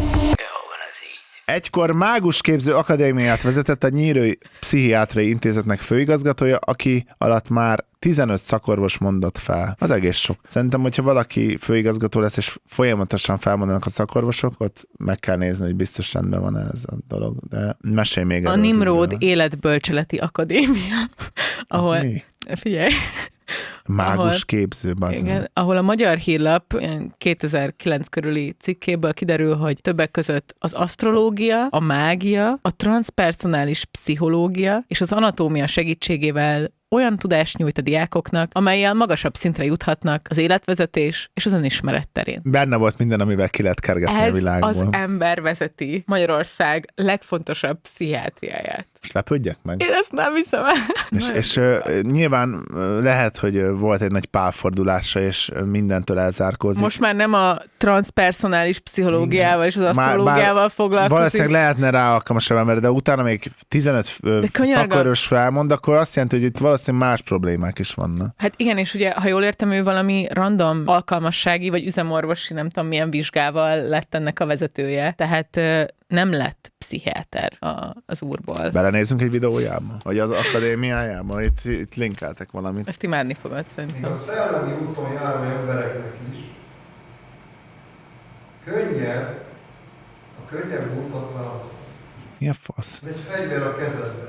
Egykor mágusképző akadémiát vezetett a Nyírai Pszichiátriai Intézetnek főigazgatója, aki alatt már 15 szakorvos mondott fel. Az egész sok. Szerintem, hogyha valaki főigazgató lesz, és folyamatosan felmondanak a szakorvosok, ott meg kell nézni, hogy biztos rendben van ez a dolog. De mesélj még A Nimród Életbölcseleti Akadémia, ahol... Figyelj! Mágus képző, igen, ahol a Magyar Hírlap 2009 körüli cikkéből kiderül, hogy többek között az asztrológia, a mágia, a transzpersonális pszichológia és az anatómia segítségével olyan tudást nyújt a diákoknak, amellyel magasabb szintre juthatnak az életvezetés és az önismeret terén. Benne volt minden, amivel ki lehet kergetni a világból. Ez az ember vezeti Magyarország legfontosabb pszichiátriáját. És lepődjek meg? Én ezt nem hiszem el. És nyilván lehet, hogy volt egy nagy pálfordulása, és mindentől elzárkózik. Most már nem a transzpersonális pszichológiával és az asztrológiával foglalkozik. Valószínűleg lehetne rá alkalmasabb ember, de utána még 15 szakorvos felmond, akkor azt jelenti, hogy itt valószínűleg más problémák is vannak. Hát igen, és ugye, ha jól értem, ő valami random alkalmassági, vagy üzemorvosi, nem tudom milyen vizsgával lett ennek a vezetője. Tehát nem lett pszichiáter az úrból. Belenézünk egy videójába? Vagy az akadémiájába? Itt linkeltek valamit. Ezt imádni fogod, szerintem. Még a szellemi úton járó embereknek is a könnyebb útat választani. Mi a fasz? Ez egy fegyver a kezedben.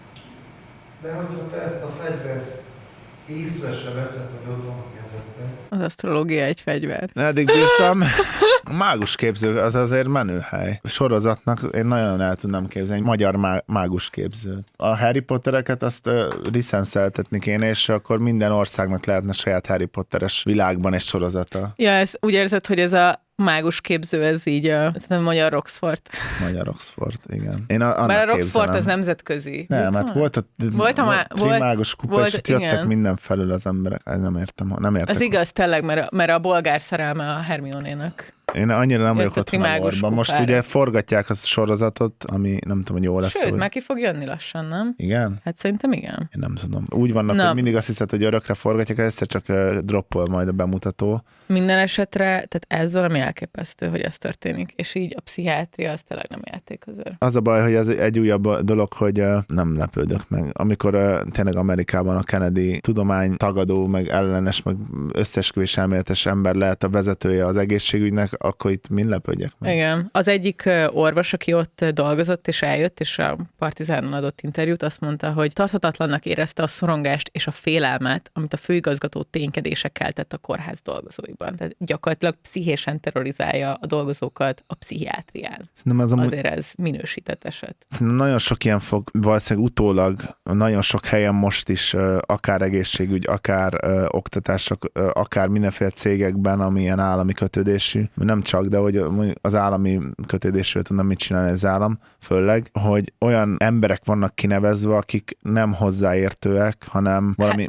De hogyha te ezt a fegyvert észre se veszed, hogy ott van a kezedben. Az asztrológia egy fegyver. Eddig bírtam. A mágusképző az azért menőhely. A sorozatnak én nagyon el tudnám képzelni egy magyar mágusképzőt. A Harry Pottereket azt licenszeltetni kéne, és akkor minden országnak lehetne saját Harry Potteres világban egy sorozata. Ja, ez úgy érzed, hogy ez a mágusképző, ez így a Magyar Roxford. Magyar Roxford, igen. Mert a Roxford az nemzetközi. Nem, hát volt a trimágus kupa, és itt jöttek mindenfelül az emberek. Nem értem. Az igaz, tényleg, mert a bolgár szerelme a Hermionénak. Én annyira nem vagyok otthon a lore-ban. Most ugye forgatják a sorozatot, ami nem tudom, hogy jó lesz. Sőt, már ki fog jönni lassan, nem? Igen? Hát szerintem igen. Én nem tudom. Úgy vannak, hogy mindig azt hiszed, hogy örökre forgatják, egyszer csak droppol majd a bemutató. Minden esetre, tehát ez valami elképesztő, hogy ez történik, és így a pszichiátria az tényleg nem játék azért. Az a baj, hogy ez egy újabb dolog, hogy nem lepődök meg. Amikor tényleg Amerikában a Kennedy tudomány tagadó, meg ellenes, meg összeesküvés elméletes ember lehet a vezetője az egészségügynek, akkor itt mind lepődjek meg. Igen. Az egyik orvos, aki ott dolgozott, és eljött, és a Partizánon adott interjút, azt mondta, hogy tarthatatlannak érezte a szorongást és a félelmet, amit a főigazgató ténykedése keltett a kórház dolgozóiban. Tehát gyakorlatilag pszichésen terrorizálja a dolgozókat a pszichiátrián. Azért ez minősített eset. Nagyon sok ilyen fog, valószínűleg utólag, nagyon sok helyen most is, akár egészségügy, akár oktatások, akár mindenféle cégekben, ami ilyen állami kötődésű, nem csak, de hogy az állami kötődésről tudnom mit csinálni az állam, főleg, hogy olyan emberek vannak kinevezve, akik nem hozzáértőek, hanem valami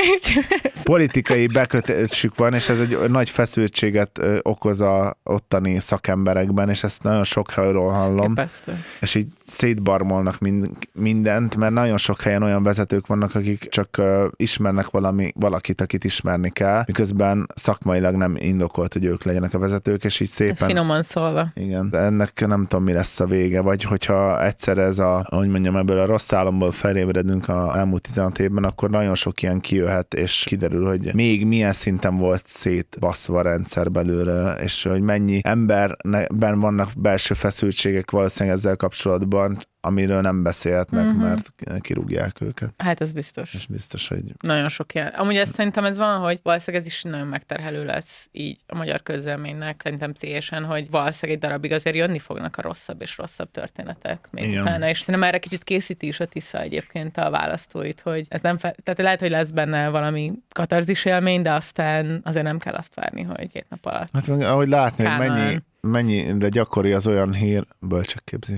politikai bekötésük van, és ez egy nagy feszültséget okoz a ottani szakemberekben, és ezt nagyon sok helyről hallom. Képesztő. És így szétbarmolnak mindent, mert nagyon sok helyen olyan vezetők vannak, akik csak ismernek valakit, akit ismerni kell, miközben szakmailag nem indokolt, hogy ők legyenek a vezetők, és így szépen... Ez finoman szólva. Igen, de ennek nem tudom, mi lesz a vége, vagy hogyha egyszer ez ebből a rossz álomból felébredünk a elmúlt 16 évben, akkor nagyon sok ilyen kijöhet, és kiderül, hogy még milyen szinten volt szétbaszva a rendszer belőle, és hogy mennyi emberben vannak belső feszültségek valószínűleg ezzel kapcsolatban, amiről nem beszélhetnek, mert kirúgják őket. Hát ez biztos. És biztos, hogy... Nagyon sok ilyen. Amúgy ezt szerintem ez van, hogy valószínűleg ez is nagyon megterhelő lesz így a magyar közvéleménynek, szerintem pszichésen, hogy valószínűleg egy darabig azért jönni fognak a rosszabb és rosszabb történetek még utána, és szerintem erre kicsit készíti is a Tisza egyébként a választóit, hogy ez nem tehát lehet, hogy lesz benne valami katarzis élmény, de aztán azért nem kell azt várni, hogy 2 nap alatt. Hát ahogy látni, hogy mennyi, de gyakori az olyan hír, bölcsekképzési,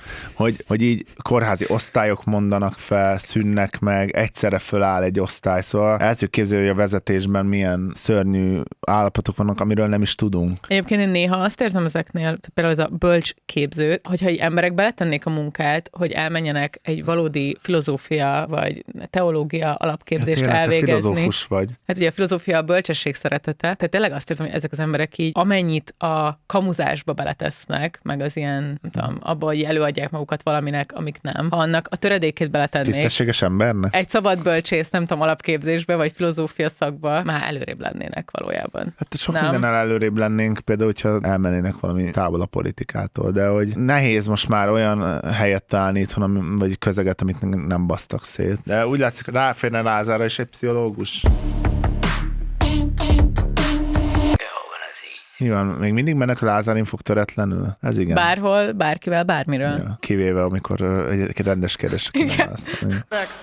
hogy így kórházi osztályok mondanak fel, szűnnek meg, egyszerre föláll egy osztály, szóval el tudjuk képzelni, hogy a vezetésben milyen szörnyű állapotok vannak, amiről nem is tudunk. Egyébként én néha azt érzem ezeknél, például ez a bölcs képző, hogyha egy emberek beletennék a munkát, hogy elmenjenek egy valódi filozófia vagy teológia alapképzést elvégezni. Filozófus vagy. Hát ugye a filozófia a bölcsesség szeretete, tehát tényleg azt érzem, hogy ezek az emberek így amennyit a kamuzásba beletesznek, meg az ilyen, nem tudom, abba, hogy előadják magukat valaminek, amik nem, ha annak a töredékét beletennék. Tisztességes embernek? Egy szabad bölcsész, nem tudom, alapképzésbe, vagy filozófia szakba, már előrébb lennének valójában. Hát sok nem? mindennel előrébb lennénk, például, hogyha elmennének valami távol a politikától, de hogy nehéz most már olyan helyet találni itthon, vagy közeget, amit nem basztak szét. De úgy látszik, ráférne Lázárra is egy pszichológus. Nyilván még mindig mennek Lázárin fog töretlenül. Ez igen. Bárhol, bárkivel, bármiről. Ja, kivéve, amikor egy rendes kérdésre kell válaszolni.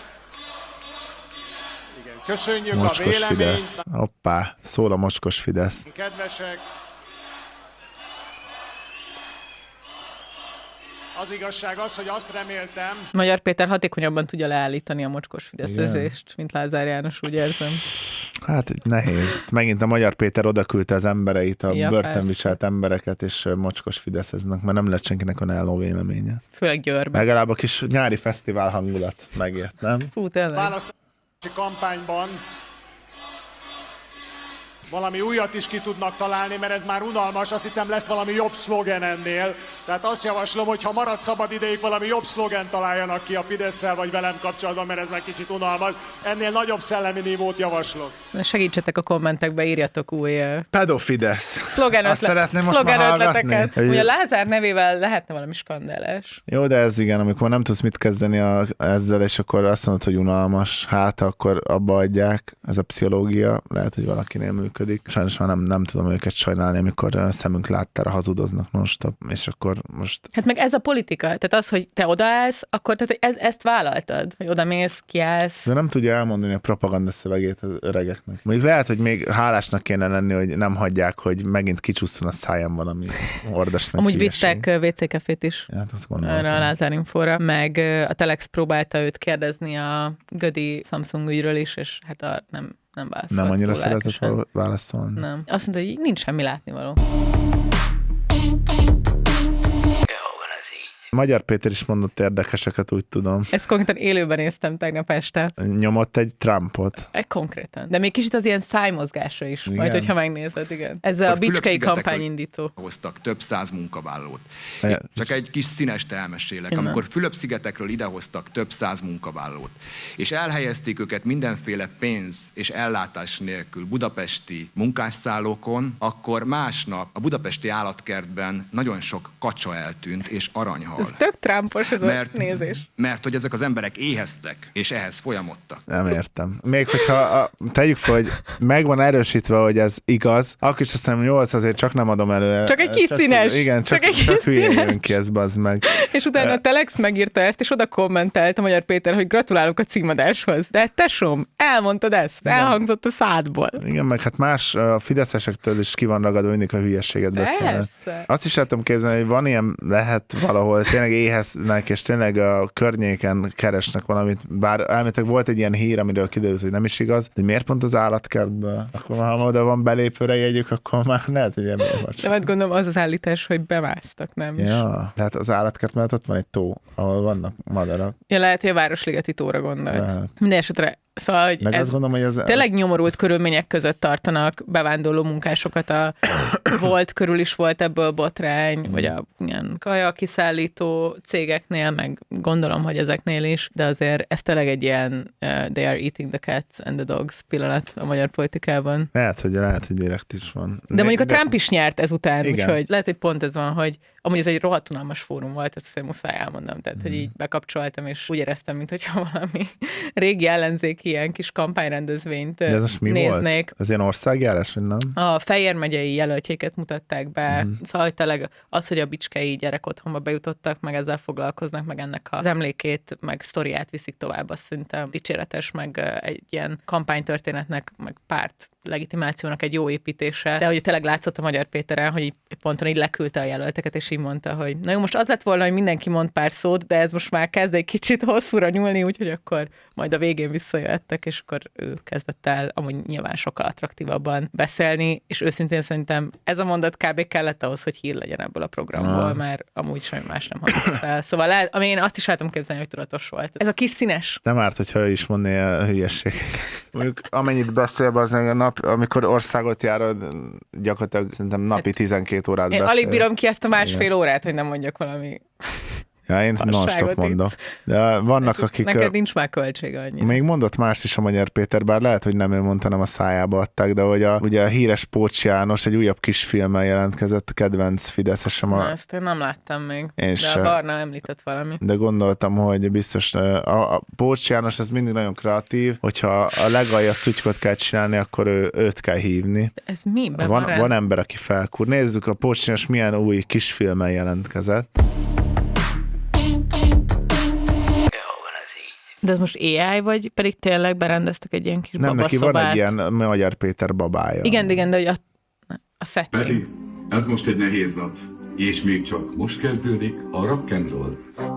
Köszönjük Mocskos a véleményt. Fidesz. Hoppá, szól a mocskos Fidesz. Kedvesek, az igazság az, hogy azt reméltem. Magyar Péter hatékonyabban tudja leállítani a mocskos fideszezést, mint Lázár János, úgy érzem. Hát megint. Megint a Magyar Péter odaküldte az embereit, a Ja, börtönviselt embereket, és mocskos fideszeznek, mert nem lett senkinek önálló véleménye. Főleg Győrben. Legalább a kis nyári fesztivál hangulat megért, nem? Fú, tényleg. Választási kampányban valami újat is ki tudnak találni, mert ez már unalmas, azt hittem lesz valami jobb szlogen ennél. Tehát azt javaslom, hogy ha marad szabad ideig, valami jobb szlogen találjanak ki a Fidesszel vagy velem kapcsolatban, mert ez már kicsit unalmas. Ennél nagyobb szellemi nívót javaslok. Segítsetek a kommentekbe, írjatok új Pedofidesz. szlogen szeretném most már hallgatni. Ugye a Lázár nevével lehetne valami skandálás. Jó, de ez igen, amikor nem tudsz mit kezdeni ezzel, és akkor azt mondod, hogy unalmas, hát akkor abba adják, ez a pszichológia, lehet, hogy valakinél működik. Sajnos már nem tudom őket sajnálni, amikor szemünk láttára hazudoznak non-stop, és akkor most... Hát meg ez a politika, tehát az, hogy te odaállsz, akkor tehát ezt vállaltad, hogy odamész, kiállsz. De nem tudja elmondani a propaganda szövegét az öregeknek. Mondjuk lehet, hogy még hálásnak kéne lenni, hogy nem hagyják, hogy megint kicsusszon a száján valami ordas meg Amúgy hülyeség. vittek WC Cafét is Hát azt erre a Lázár Infóra, meg a Telex próbálta őt kérdezni a Gödi Samsung ügyről is, és hát nem válaszolt. Nem annyira túl szeretett lelkesen. válaszolni. Nem. Azt mondta, hogy nincs semmi látnivaló. Magyar Péter is mondott érdekeseket, úgy tudom. Ezt konkrétan élőben néztem tegnap este. Nyomott egy Trumpot. Konkrétan. De még kicsit az ilyen szájmozgása is, Igen. majd hogyha megnézed, igen. Ez a bicskei kampányindító. Hoztak több száz munkavállalót. Ja. Csak egy kis színest elmesélek. Igen. Amikor Fülöp-szigetekről idehoztak több száz munkavállalót, és elhelyezték őket mindenféle pénz és ellátás nélkül budapesti munkásszállókon, akkor másnap a budapesti állatkertben nagyon sok kacsa eltűnt és aranyhal. Ez tök Trumpos ez a nézés. Mert hogy ezek az emberek éheztek, és ehhez folyamodtak. Nem értem. Még hogyha tegyük fel, hogy meg van erősítve, hogy ez igaz, akkor is azt mondom, hogy jó, azért csak nem adom elő. Csak egy kis színes. Igen, csak hülyén jön ki ez, bazd meg. És utána a Telex megírta ezt, és oda kommentelt a Magyar Péter, hogy gratulálok a címadáshoz. De tesóm, elmondtad ezt, elhangzott a szádból. Igen, meg hát más a fideszesektől is ki van ragadva mindig a hülyességet beszélni. Azt is el tudom képzelni, hogy van ilyen, lehet valahol tényleg éheznek, és tényleg a környéken keresnek valamit, bár elméletileg volt egy ilyen hír, amiről kiderült, hogy nem is igaz, de miért pont az állatkertből? Akkor ha oda van belépőre jegyük, akkor már lehet, hogy ilyen vagy. De hát gondolom az az állítás, hogy bemásztak, nem is. Ja, tehát az állatkert mellett ott van egy tó, ahol vannak madarak. Ja, lehet, hogy a Városligeti tóra gondolt. Lehet. Minden esetre, szóval, hogy meg ez azt gondolom, hogy az... tényleg nyomorult körülmények között tartanak bevándorló munkásokat. A Volt körül is volt ebből botrány, vagy a ilyen kaja kiszállító cégeknél, meg gondolom, hogy ezeknél is, de azért ez tényleg egy ilyen they are eating the cats and the dogs pillanat a magyar politikában. Lehet, hogy direkt is van. De mondjuk a Trump is nyert ezután, igen. Úgyhogy lehet, hogy pont ez van, hogy amúgy ez egy rohadt unalmas fórum volt, ezt azért muszáj elmondanom, tehát hogy így bekapcsoltam, és úgy éreztem, mintha valami régi ellenzéki ilyen kis kampányrendezvényt de ez most mi néznék. volt? Ez ilyen országjárás, vagy nem? A Fejér megyei jelöltjéket mutatták be, szóval hogy tényleg az, hogy a bicskei gyerek otthonba bejutottak, meg ezzel foglalkoznak, meg ennek az emlékét, meg sztoriát viszik tovább, azt szerintem dicséretes, meg egy ilyen kampánytörténetnek, meg párt legitimációnak egy jó építése, de hogy tényleg látszott a Magyar Péteren, hogy ponton így leküldte a jelölteket, és így mondta, hogy na jó, most az lett volna, hogy mindenki mond pár szót, de ez most már kezd egy kicsit hosszúra nyúlni, úgyhogy akkor majd a végén visszajöttek, és akkor ő kezdett el amúgy nyilván sokkal attraktívabban beszélni, és őszintén szerintem ez a mondat kb. Kellett ahhoz, hogy hír legyen ebből a programból, mert amúgy semmi más nem hangzott el. Szóval ami én azt is látom képzelni, hogy tudatos volt. Ez a kis színes. Nem árt, hogyha ő is mondja a hülyeség. Mondjuk amennyit beszél, az a nap, amikor országot járod, gyakorlatilag szerintem napi 12 órát beszél. Én alig bírom ki ezt a másfél órát, hogy nem mondjak valami. Ja, én non-stop mondom. De vannak, akik... Neked nincs már költsége annyira. Még mondott mást is a Magyar Péter, bár lehet, hogy nem ő mondta, nem a szájába adták, de hogy ugye a híres Pócs János egy újabb kisfilmmel jelentkezett, a kedvenc fideszesem. Ezt én nem láttam még, de a Barna említett valami. De gondoltam, hogy biztos a Pócs János ez mindig nagyon kreatív, hogyha a legalja szutykot kell csinálni, akkor őt kell hívni. De ez mi? Van ember, aki felkúr. Nézzük, a Pócs János milyen új kisfilmmel jelentkezett. De ez most AI, vagy pedig tényleg berendeztek egy ilyen kis babaszobát? Nem, neki van egy ilyen Magyar Péter babája. Igen, de hogy a setting. Peti, ez most egy nehéz nap, és még csak most kezdődik a rock'n'roll.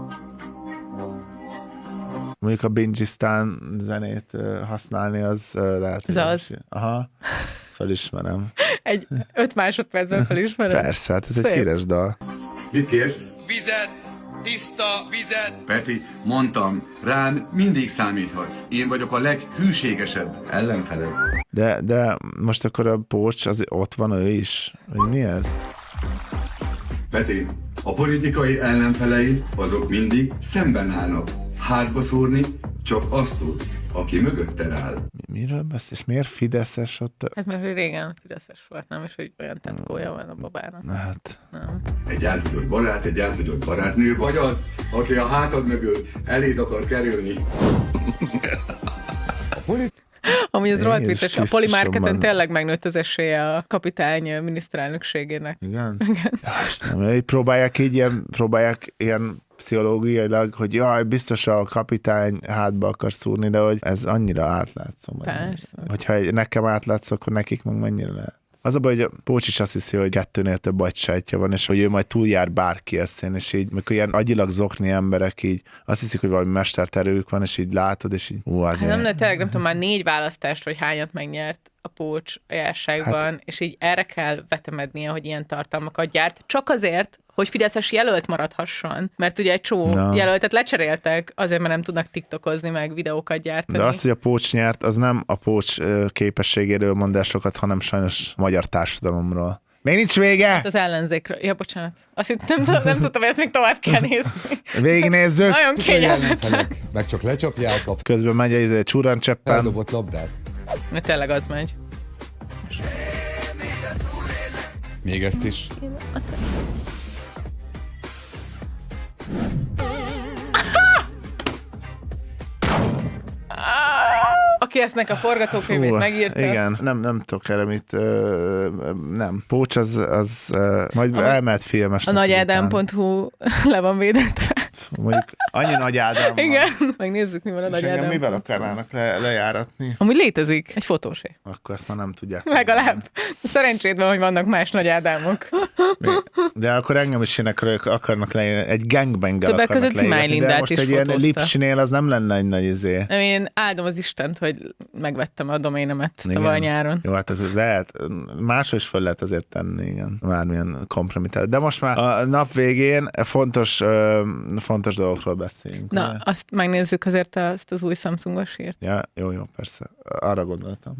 Mondjuk a Bingisztán zenét használni, az lehet, hogy az. Aha, felismerem. Egy 5 másodpercben felismerem. Persze, hát ez egy híres dal. Mit kérsz? Vizet! Tiszta vizet! Peti, mondtam, rám mindig számíthatsz. Én vagyok a leghűségesebb ellenfeled. De most akkor a Pócs, az ott van ő is? Vagy mi ez? Peti, a politikai ellenfeleid azok mindig szemben állnak. Hátba szúrni csak azt tud, aki mögötted áll. Miről beszél? És miért fideszes ott? Hát mert régen fideszes volt, nem? És hogy olyan tetkója van a babának. Hát. Nem. Egy elfogyott barát, egy elfogyott barátnő, vagy az, aki a hátad mögött eléd akar kerülni. Amúgy az rohadt vicces, a Polymarketen tényleg megnőtt az esélye a kapitány miniszterelnökségének. Igen? Igen. Próbálják ilyen pszichológiailag, hogy jaj, biztos a kapitány hátba akar szúrni, de hogy ez annyira átlátszó. Persze. Hogyha nekem átlátszó, akkor nekik meg mennyire lehet. Az a baj, hogy a Pócs is azt hiszi, hogy 2-nél több agysejtje van, és hogy ő majd túljár bárki eszén, és így, mikor ilyen agyilag zokni emberek így azt hiszik, hogy valami mesterterőjük van, és így látod, és így azért. Nem, tényleg nem tudom, már 4 választást, vagy hányat megnyert a Pócs a járságban, és így erre kell vetemednie, hogy ilyen tartalmakat gyárt, csak azért, hogy fideszes jelölt maradhasson, mert ugye egy csomó jelöltet lecseréltek, azért, mert nem tudnak tiktokozni, meg videókat gyártani. De az, hogy a Pócs nyert, az nem a Pócs képességéről mondásokat, hanem sajnos magyar társadalomról. Még nincs vége! Hát az ellenzékről. Ja, bocsánat. Azt itt nem tudtam, hogy ezt még tovább kell nézni. Végignézzük! Nagyon kényelmetlen. Meg csak lecsapják a közben megy egy csúrancseppen. Eldobott labdát. Mert tényleg az megy. Még ezt is. Aki ezt a forgatókönyvét megírta. Igen, nem tudok erre mit, nem. Pócs az majd elmehet filmes. A nagyádám.hu le van védetve. Mondjuk annyi Nagy Ádám van. Igen, megnézzük, mi van a Nagy Ádám. Mivel akarnának lejáratni? Amúgy létezik, egy fotósé. Akkor ezt már nem tudják. Legalább. Szerencséd van, hogy vannak más Nagy Ádámok. De akkor engem is akarnak leírni, egy gangbang-gel többek között Zimály Lindát is fotózta. De most egy ilyen Lipsinél az nem lenne egy nagy izé. Én áldom az Istent, hogy megvettem a doménemet tavaly nyáron. Jó, hát akkor lehet, máshol is fel lehet azért tenni, igen. Mármilyen kompromitál. De most már a nap végén fontos dolgokról beszélünk. Na, azt megnézzük azért azt az új Samsungos hírt. Ja, jó, persze. Arra gondoltam.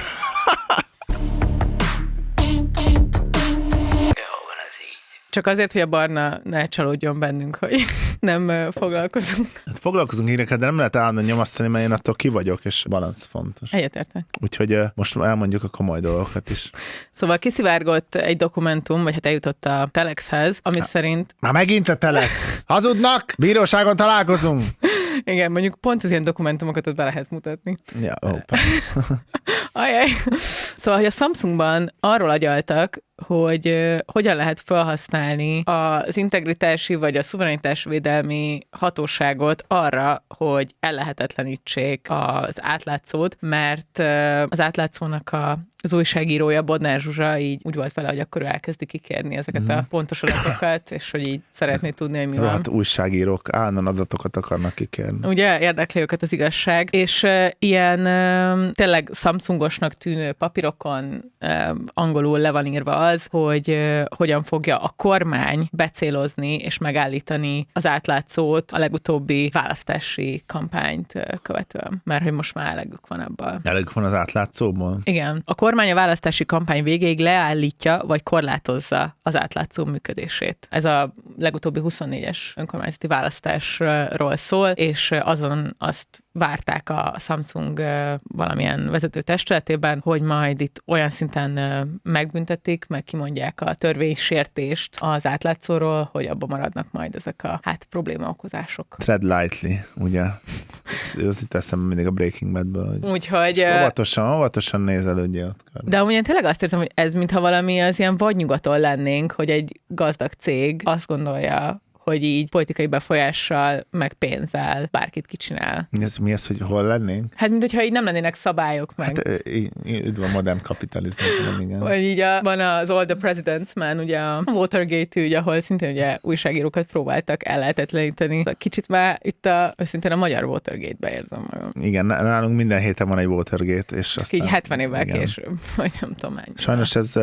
Csak azért, hogy a Barna ne csalódjon bennünk, hogy nem foglalkozunk. Hát foglalkozunk híreket, de nem lehet állandóan nyomasztani, mert én attól ki vagyok, és balansz fontos. Egyetértek. Úgyhogy most elmondjuk a komoly dolgokat is. Szóval kiszivárgott egy dokumentum, vagy hát eljutott a Telexhez, ami szerint... Már megint a Telex! Hazudnak! Bíróságon találkozunk! Igen, mondjuk pont az ilyen dokumentumokat ott be lehet mutatni. Ja, Ajaj. Szóval, hogy a Samsungban arról agyaltak, hogyan lehet felhasználni az integritási vagy a szuverenitásvédelmi hatóságot arra, hogy ellehetetlenítsék az átlátszót, mert az átlátszónak az újságírója, Bodnár Zsuzsa így úgy volt vele, hogy akkor ő elkezdi kikérni ezeket a pontos adatokat, és hogy így szeretné tudni, hogy mi van. Hát újságírók állandóan adatokat akarnak kikérni. Ugye érdekli őket az igazság, és ilyen tényleg Samsungosnak tűnő papírokon angolul le van írva az, hogy hogyan fogja a kormány becélozni és megállítani az átlátszót a legutóbbi választási kampányt követően. Mert hogy most már elegük van ebből. Elegük van az átlátszóból? Igen. A kormány a választási kampány végéig leállítja vagy korlátozza az átlátszó működését. Ez a legutóbbi 24-es önkormányzati választásról szól, és azon azt várták a Samsung valamilyen vezető testületében, hogy majd itt olyan szinten megbüntetik, meg kimondják a törvénysértést az átlátszóról, hogy abban maradnak majd ezek a problémaokozások. Tread lightly, ugye? Ez itt eszembe mindig a Breaking Badből, hogy úgyhogy óvatosan nézelődjél ott. De amúgy én tényleg azt érzem, hogy ez mintha valami az ilyen vadnyugaton lennénk, hogy egy gazdag cég azt gondolja, hogy így politikai befolyással, meg pénzzel bárkit kicsinál. Mi ez, hogy hol lennénk? Hát, mint hogyha így nem lennének szabályok meg. Hát üdv a modern kapitalizmusban, igen. Vagy így van az All the President's Man, ugye a Watergate ügy, ahol szintén ugye újságírókat próbáltak ellehetetleníteni. Kicsit már itt őszintén a magyar Watergate-be érzem magam. Igen, nálunk minden héten van egy Watergate, és aztán... Így 70 évvel később, vagy nem tudom mennyi. Sajnos ez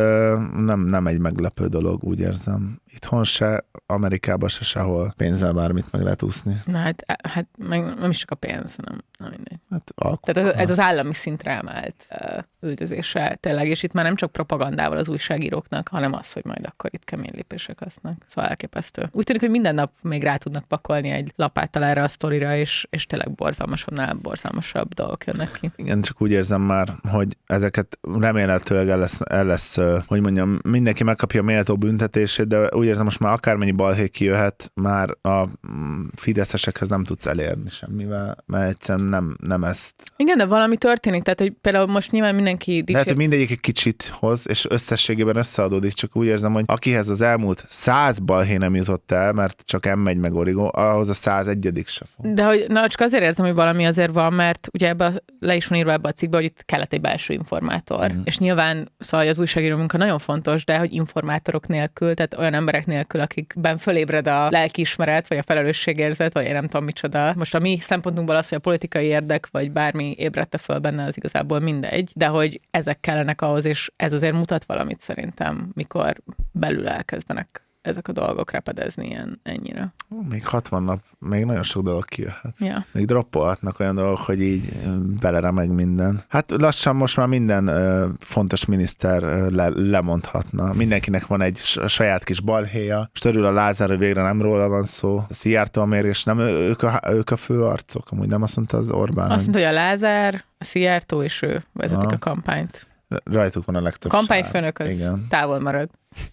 nem egy meglepő dolog, úgy érzem. Itthon se, Amerikában se sehol pénzzel bármit meg lehet úszni. Na hát nem is csak a pénz, nem mindegy. Hát, tehát ez az állami szintre emelt üldözése tényleg, és itt már nem csak propagandával az újságíróknak, hanem az, hogy majd akkor itt kemény lépések lesznek. Szóval elképesztő. Úgy tűnik, hogy minden nap még rá tudnak pakolni egy lapáttal erre a sztorira, és tényleg borzalmasabb dolgok jönnek ki. Igen, csak úgy érzem már, hogy ezeket remélhetőleg el lesz, hogy mondjam, mindenki megkapja a méltó büntetését, de úgy érzem, most már akármennyi balhé kijöhet, már a fideszesekhez nem tudsz elérni semmivel, mert egyszerűen nem ezt. Igen, de valami történik, tehát hogy például most nyilván mindenki lehet, hogy mindegyik egy kicsit hoz, és összességében összeadódik, csak úgy érzem, hogy akihez az elmúlt 100 balhé nem jutott el, mert csak M1 meg Origo, ahhoz a 101. se fog. De hogy, csak azért érzem, hogy valami azért van, mert ugye le is van írva ebbe a cikkbe, hogy itt kellett egy belső informátor. És nyilván szóval az újságíró munka nagyon fontos, de hogy informátorok nélkül, tehát olyan emberek nélkül, akikben fölébred a lelkiismeret, vagy a felelősségérzet, vagy én nem tudom micsoda. Most a mi szempontunkból az, hogy a politikai érdek, vagy bármi ébredte föl benne, az igazából mindegy, de hogy ezek kellenek ahhoz, és ez azért mutat valamit szerintem, mikor belül elkezdenek ezek a dolgok repedezni ennyire. Még 60 nap, még nagyon sok dolog kijöhet. Ja. Még droppolhatnak olyan dolgok, hogy így beleremeg minden. Hát lassan most már minden fontos miniszter lemondhatna. Mindenkinek van egy saját kis balhéja, és örül a Lázár, hogy végre nem róla van szó. A Szijjártó, a mérés, nem ők a fő arcok, amúgy nem azt mondta az Orbán. Azt mondta, hogy a Lázár, a Szijjártó és ő vezetik a kampányt. Rajtuk van a legtöbb kampányfőnök az távol marad.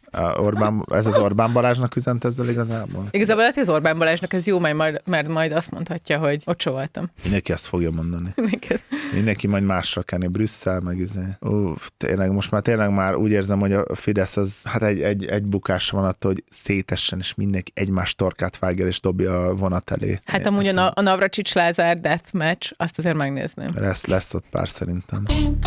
Ez az Orbán Balázsnak üzent ezzel igazából? Igazából lehet, hogy az Orbán Balázsnak ez jó, mert majd azt mondhatja, hogy ott se voltam. Mindenki ezt fogja mondani. Mindenki majd másra kenni, Brüsszel, meg tényleg, most már tényleg már úgy érzem, hogy a Fidesz az hát egy bukásra van attól, hogy szétessen, és mindenki egymás torkát vágja, és dobja a vonat elé. Hát amúgy a Navracsics-Lázár deathmatch, azt azért megnézném. Lesz ott pár szerintem.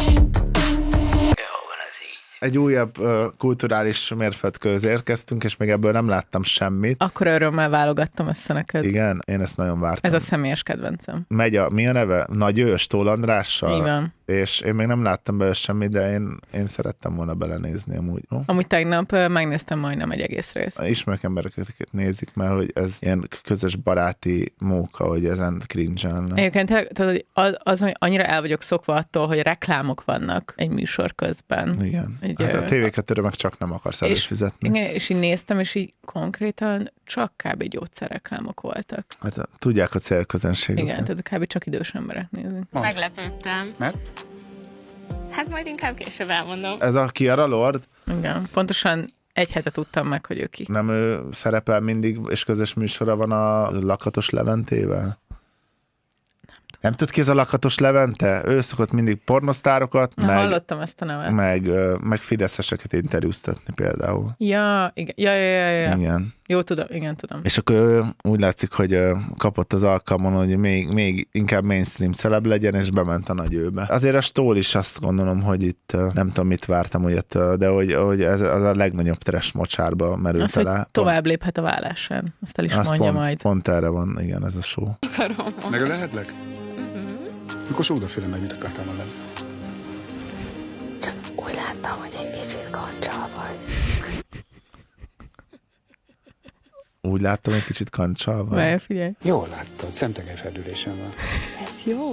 Egy újabb kulturális mérföldkőhöz érkeztünk, és még ebből nem láttam semmit. Akkor örömmel válogattam ezt neked. Igen, én ezt nagyon vártam. Ez a személyes kedvencem. Mi a neve? Nagy Ős, Tóth Andrással. Igen. És én még nem láttam belőle semmit, de én szerettem volna belenézni amúgy. Amúgy tegnap megnéztem majdnem egy egész részt. Ismerek embereket nézik, mert hogy ez ilyen közös baráti móka, hogy ezen cringe-elnek. Egyébként tehát az, hogy annyira el vagyok szokva attól, hogy reklámok vannak egy műsor közben. Igen. Hát a TV2-re meg csak nem akarsz előfizetni. Igen, és így néztem, és így konkrétan csak kb. Gyógyszerreklámok voltak. Hát tudják a célközönségüket. Igen, tehát kb. Csak idős emberek nézik. Meglepődtem. Mert? Hát majd inkább később elmondom. Ez a Kiara Lord? Igen, pontosan egy hete tudtam meg, hogy ő ki. Nem ő szerepel mindig, és közös műsora van a Lakatos Leventével? Nem Nem tudod ki ez a Lakatos Levente? Ő szokott mindig pornosztárokat, hallottam ezt a nevet. Meg fideszeseket interjúztatni például. Ja, igen. Ja. Igen. Jó, tudom, igen, tudom. És akkor ő úgy látszik, hogy kapott az alkalmon, hogy még inkább mainstream celeb legyen, és bement a nagyőbe. Azért a Stól is azt gondolom, hogy itt nem tudom, mit vártam olyat, de hogy ez az a legnagyobb trash mocsárba merült azt, alá. Hogy tovább léphet a vállásán. Azt el is mondja majd. Pont erre van, igen, ez a show. Megölehetlek? Mikor odafélem meg, mit akartál mondani? Úgy láttam, hogy egy kicsit kancsal vagy. Úgy láttam, egy kicsit kancsal vagy. Várj, figyelj. Jól láttad, szemtegely feldülésen van. Ez jó.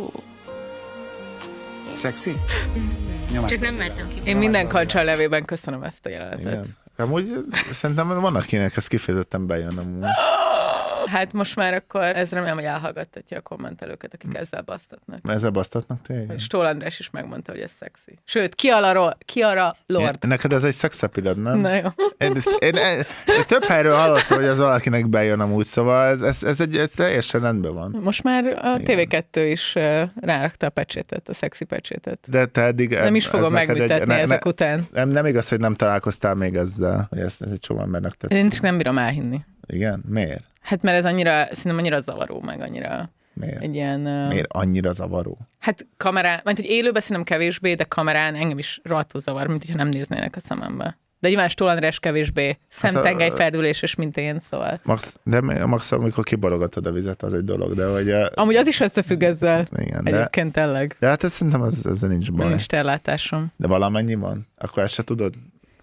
Szexi? Csak nem mertem ki. Én minden kancsal levében köszönöm ezt a jelenetet. Igen. Amúgy szerintem van, akinek ez kifejezetten bejön amúgy. Hát most már akkor ez remélem, hogy elhallgattatja a kommentelőket, akik ezzel basztatnak. Ezzel basztatnak tényleg? Stól András is megmondta, hogy ez szexi. Sőt, Kiara Lord. Neked ez egy szexepiled, nem? Na jó. Én több helyről hallottam, hogy az valakinek bejön amúgy, szóval ez teljesen rendben van. Most már a TV2 is rárakta a pecsétet, a szexi pecsétet. De te eddig... Nem is fogom megbüntetni ezek után. Nem igaz, hogy nem találkoztál még ezzel, hogy ez egy csomó embernek tetszik. Én csak nem bírom elhinni. Igen? Miért? Hát mert ez szerintem annyira zavaró, meg annyira... Miért? Egy ilyen... Miért annyira zavaró? Hát kamerán, mert hogy élőben szerintem kevésbé, de kamerán engem is rohadtul zavar, mint hogyha nem néznének a szemembe. De nyilván Stól András kevésbé szemtengely ferdüléses, mint én, szóval. Max, amikor kibalogatod a vizet, az egy dolog, de hogy... Amúgy az is összefügg ezzel. Igen, egyébként tényleg. De hát szerintem ezzel nincs baj. Nincs terlátásom. De valamennyi van? Akkor ezt se tudod?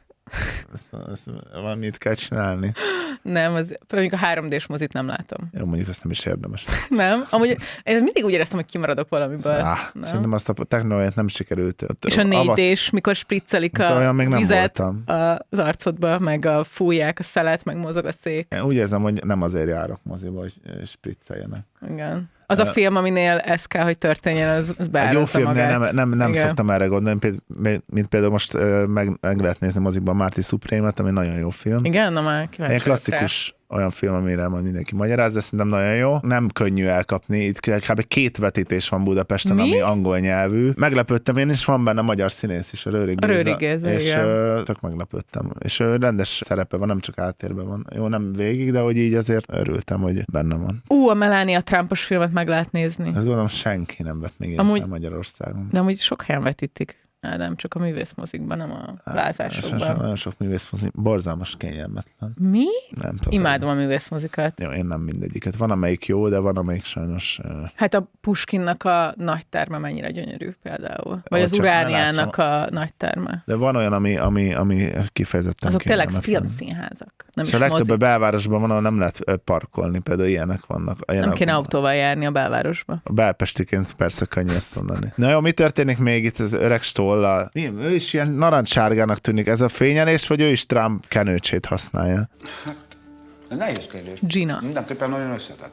Valamit kell csinálni. Nem, mondjuk a 3D-s mozit nem látom. Jó, mondjuk ezt nem is érdemes. Nem? Amúgy én mindig úgy éreztem, hogy kimaradok valamiből. Szerintem azt a technológiát nem sikerült. És a 4D-s, mikor spriccelik a vizet az arcodba, meg fújják a szelet, meg mozog a szék. Én úgy érzem, hogy nem azért járok moziba, hogy spricceljenek. Igen. Az a film, aminél ez kell, hogy történjen, az beállta magát. Egy jó filmnél nem szoktam erre gondolni, mint például most meg lehet nézni mozikban Marty Supreme-et, ami nagyon jó film. Igen, na már kíváncsi. Egy klasszikus olyan film, amire majd mindenki magyaráz, de szerintem nagyon jó. Nem könnyű elkapni. Itt kb. 2 vetítés van Budapesten, ami angol nyelvű. Meglepődtem én is, van benne magyar színész is, a Rőri Géza. És tök meglepődtem. És rendes szerepe van, nem csak áttérben van. Jó, nem végig, de hogy így azért örültem, hogy benne van. A Melania Trumpos filmet meg lehet nézni. Ezt gondolom senki nem vett még ilyet Magyarországon. De amúgy sok helyen vetítik. Nem csak a művészmozikban, nem a lázásokban. Nagyon sok művészmozik, borzalmas kényelmetlen. Mi? Nem tudom. Imádom a művészmozikat. Jó, én nem mindegyiket. Van amelyik jó, de van amelyik sajnos... Hát a Puskinnak a nagy terme mennyire gyönyörű például. Vagy az Urániának a nagy terme. De van olyan, ami kifejezetten azok tényleg filmszínházak. Nem és a legtöbb belvárosban van, ahol nem lehet parkolni, például ilyenek vannak. Nem kéne autóval járni a belvárosba. A belpestiként persze könnyű ezt mondani. Na jó, mi történik még itt az öreg Stollal? Ő is ilyen narancssárgának tűnik. Ez a fényelés, vagy ő is Trump kenőcsét használja? Hát, nehéz kérdés. Gina. Mindenképpen nagyon összetett.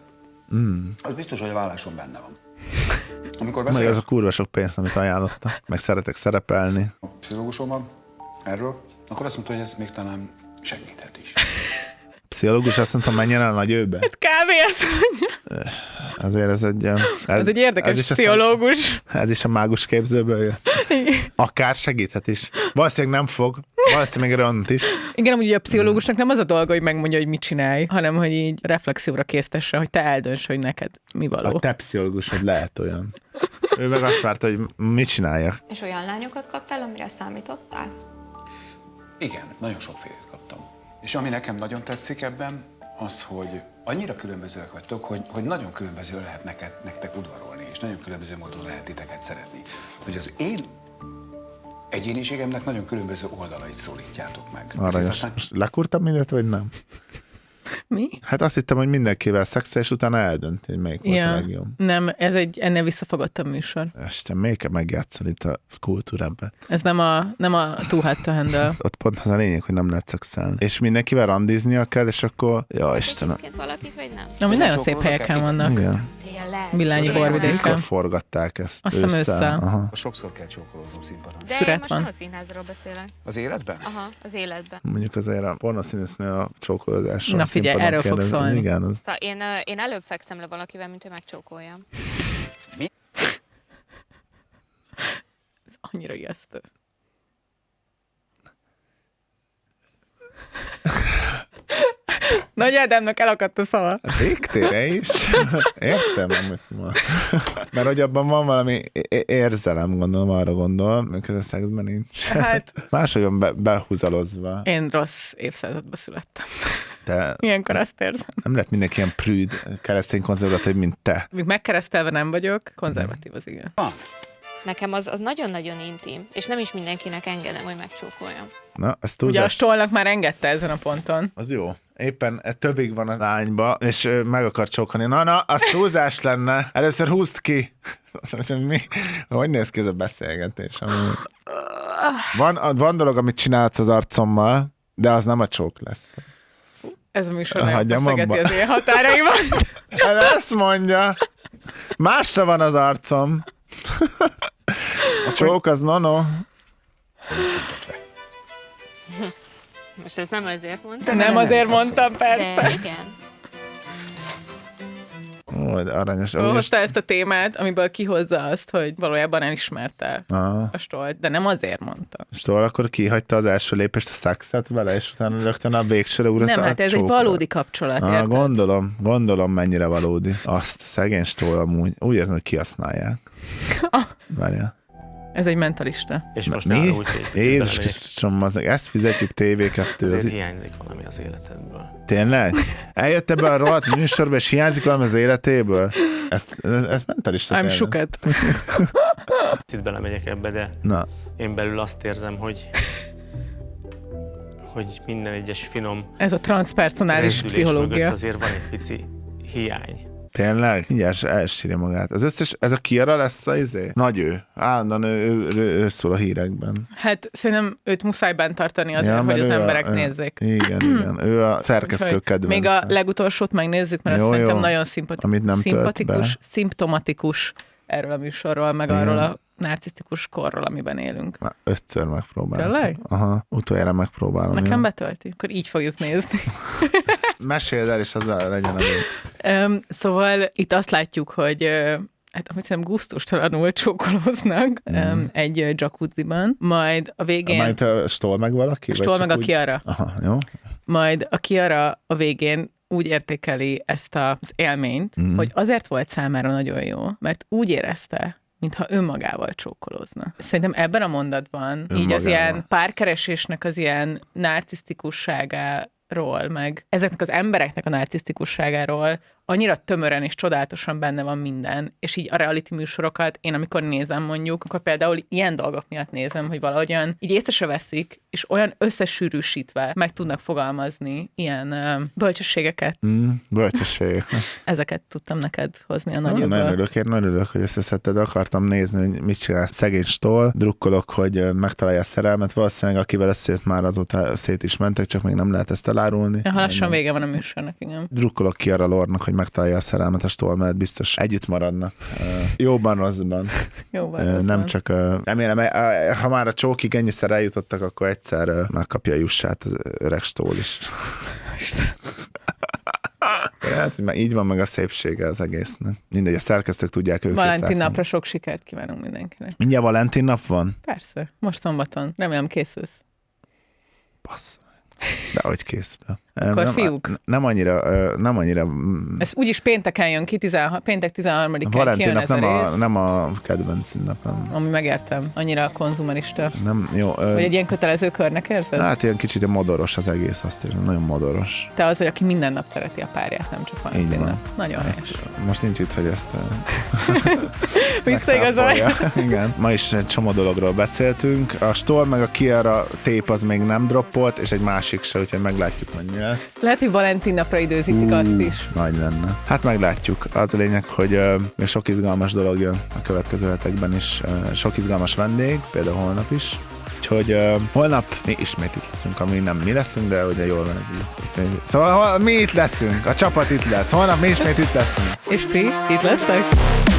Az biztos, hogy a válláson benne van. Amikor beszélek... az a kurva sok pénzt, amit ajánlotta. Meg szeretek szerepelni. A pszichológusommal erről, akkor azt mondta, hogy ez még talán segíthet is. Pszichológus azt mondta, menjen el a nagyőbe? Hát kb. Ezt mondja. Azért ez egy érdekes pszichológus. Ez is a mágus képzőből jön. Akár segíthet is. Valószínűleg nem fog. Valószínűleg ront is. Igen, amúgy a pszichológusnak nem az a dolga, hogy megmondja, hogy mit csinálj, hanem hogy így reflexióra késztesse, hogy te eldönts, hogy neked mi való. A te pszichológusod lehet olyan. Ő meg azt várta, hogy mit csináljak. És olyan lányokat kaptál, amire számítottál? Igen, nagyon sokfélét kaptam. És ami nekem nagyon tetszik ebben, az, hogy annyira különbözőek vagytok, hogy nagyon különböző lehet nektek udvarolni, és nagyon különböző módon lehet titeket szeretni. Hogy az én egyéniségemnek nagyon különböző oldalait szólítjátok meg. Aranyos. Most lekurtam mindent, vagy nem? Mi? Hát azt hittem, hogy mindenkivel szexel, és utána eldönti, hogy melyik volt a legjobb. Nem, ez egy ennél visszafogottabb műsor. Este, még kell megjátszani itt a kultúrában. Ez nem a Too Hot to Handle. Ott pont az a lényeg, hogy nem lehet szexelni. És mindenkivel randiznia kell, és akkor, ja Istenem. Valakit, vagy nem? Ami nagyon szép helyeken vannak. Igen. Villányi borvidéken. Mikor forgatták ezt? Azt hiszem össze. Sokszor kell csókolóznom színpadon. De én most nem a színházról beszélek. Az életben? Aha, az életben. Mondjuk azért a pornoszínésznő a csókolózásról. Na figyelj, erről fog szólni. Igen, Szóval én előbb fekszem le valakivel, mint hogy megcsókoljam. Mi? Annyira ijesztő. Nagy Ádámnak elakadt a szava. Végtére is. Értem, amit ma. Mert hogy abban van valami érzelem, gondolom, arra gondol, mert ez a szexben nincs. Hát... Máshogyan behúzalozva. Én rossz évszázadban születtem. De ilyenkor azt érzem. Nem lehet mindenki ilyen prűd, keresztény konzervatív, mint te. Míg megkeresztelve nem vagyok, konzervatív az igen. Nekem az nagyon-nagyon intim, és nem is mindenkinek engedem, hogy megcsókoljam. Na, ez túlzás. Ugye a Stollnak már engedte ezen a ponton. Az jó. Éppen többig van a lányba, és meg akar csókolni. Na, az túlzás lenne. Először húzd ki. Mi? Hogy néz ki ez a beszélgetés? Van dolog, amit csinálsz az arcommal, de az nem a csók lesz. Ez a műsor nem feszegeti az én határaimat. Ezt mondja. Másra van az arcom. A csók az no. Most ez nem azért mondtam. Nem azért mondtam, persze. De igen. Ó, aranyos. Hozta ezt a témát, amiből kihozza azt, hogy valójában elismerte a Stollt, de nem azért mondta. Stoll akkor kihagyta az első lépést, a szexet vele, és utána rögtön a végsőre ugrott. Nem, hát ez egy valódi kapcsolat, érted? Gondolom, mennyire valódi. Azt szegény Stoll amúgy úgy érzem, hogy kihasználják. Várjál. Ez egy mentalista. És most mi? úgy, Jézus Krisztusom, ezt fizetjük TV2. Azért hiányzik valami az életedből. Tényleg? Eljött ebbe a rohadt műsorba, és hiányzik valami az életéből? Ez mentalista. I'm shooked. Itt belemegyek ebbe, de én belül azt érzem, hogy minden egyes finom... Ez a transpersonális pszichológia. Azért van egy pici hiány. Tényleg? Mindjárt elsírja magát. Az összes, ez a Kiara lesz a izé? Nagy ő. Állandóan ő szól a hírekben. Hát szerintem őt muszáj bent tartani azért, hogy az emberek nézzék. Igen. Ő a szerkesztő kedvence. Még a legutolsót megnézzük, mert ez szerintem nagyon szimptomatikus erről a műsorról, meg arról a narcisztikus korról, amiben élünk. Na, 5-ször megpróbáltam. Tényleg? Aha, utoljára megpróbálom. Nekem betölti. Akkor így fogjuk nézni. Meséld el, és az legyen a Szóval itt azt látjuk, hogy hát amit szerintem gusztustalanul csókolóznak egy jacuzziban, majd a végén... Majd a Stoll meg valaki? A Stoll meg a Kiara. Aha, jó. Majd a Kiara a végén úgy értékeli ezt az élményt, hogy azért volt számára nagyon jó, mert úgy érezte, mintha önmagával csókolózna. Szerintem ebben a mondatban így az ilyen párkeresésnek az ilyen narcisztikusságáról, meg ezeknek az embereknek a narcisztikusságáról annyira tömören és csodálatosan benne van minden, és így a reality műsorokat én amikor nézem mondjuk, akkor például ilyen dolgok miatt nézem, hogy valahogyan így észre se veszik, és olyan összesűrűsítve meg tudnak fogalmazni ilyen bölcsességeket. Bölcsességek. Ezeket tudtam neked hozni a nagyobbal. Nagyon örülök, hogy összeszedted, akartam nézni, hogy mit csinál szegény Stoll. Drukkolok, hogy megtalálja a szerelmet, valószínűleg akivel összejött már azóta szét is mentek, csak még nem lehet ezt elárulni. Ha lassan vége van a műsornak, igen. Drukkolok Kiara Lornak, hogy megtalálja a szerelmet a Stoll mellett, biztos együtt maradnak. Jóban, rosszban. Nem csak... Remélem, ha már a csókig ennyiszer eljutottak, akkor egyszer megkapja a jussát az öreg Stoll is. Hát, hogy már így van meg a szépsége az egésznek. Mindegy, a szerkesztők tudják őket. Valentin napra sok sikert kívánunk mindenkinek. Mindjárt Valentin nap van? Persze, most szombaton. Remélem készülsz. Passz. De hogy készül. Akkor fiúk. Nem annyira... Ez úgyis pénteken jön ki, péntek 13-án Valentin kijön nap ez a rész. nem a kedvenc ünnepem. Ami megértem. Annyira konzumerista. Nem, jó. Vagy egy ilyen kötelező körnek érzed? Hát ilyen kicsit modoros az egész, azt érzem, nagyon modoros. Te az, hogy aki minden nap szereti a párját, nem csak Valentin nap. Nagyon helyes. Most nincs itt, hogy ezt visszaigazolja. Igen. Ma is egy csomó dologról beszéltünk. A Stoll meg a Kiara tép az még nem droppolt, és egy másik se, úgyhogy meglátjuk, hogy mi lesz. Lehet, hogy Valentin napra időzítik azt is. Nagy lenne. Hát meglátjuk. Az a lényeg, hogy még sok izgalmas dolog jön a következő hetekben is. Sok izgalmas vendég, például holnap is. Úgyhogy holnap mi ismét itt leszünk, ami nem mi leszünk, de ugye jól van ez így. Szóval mi itt leszünk, a csapat itt lesz. Holnap mi ismét itt leszünk. És ti itt lesztek?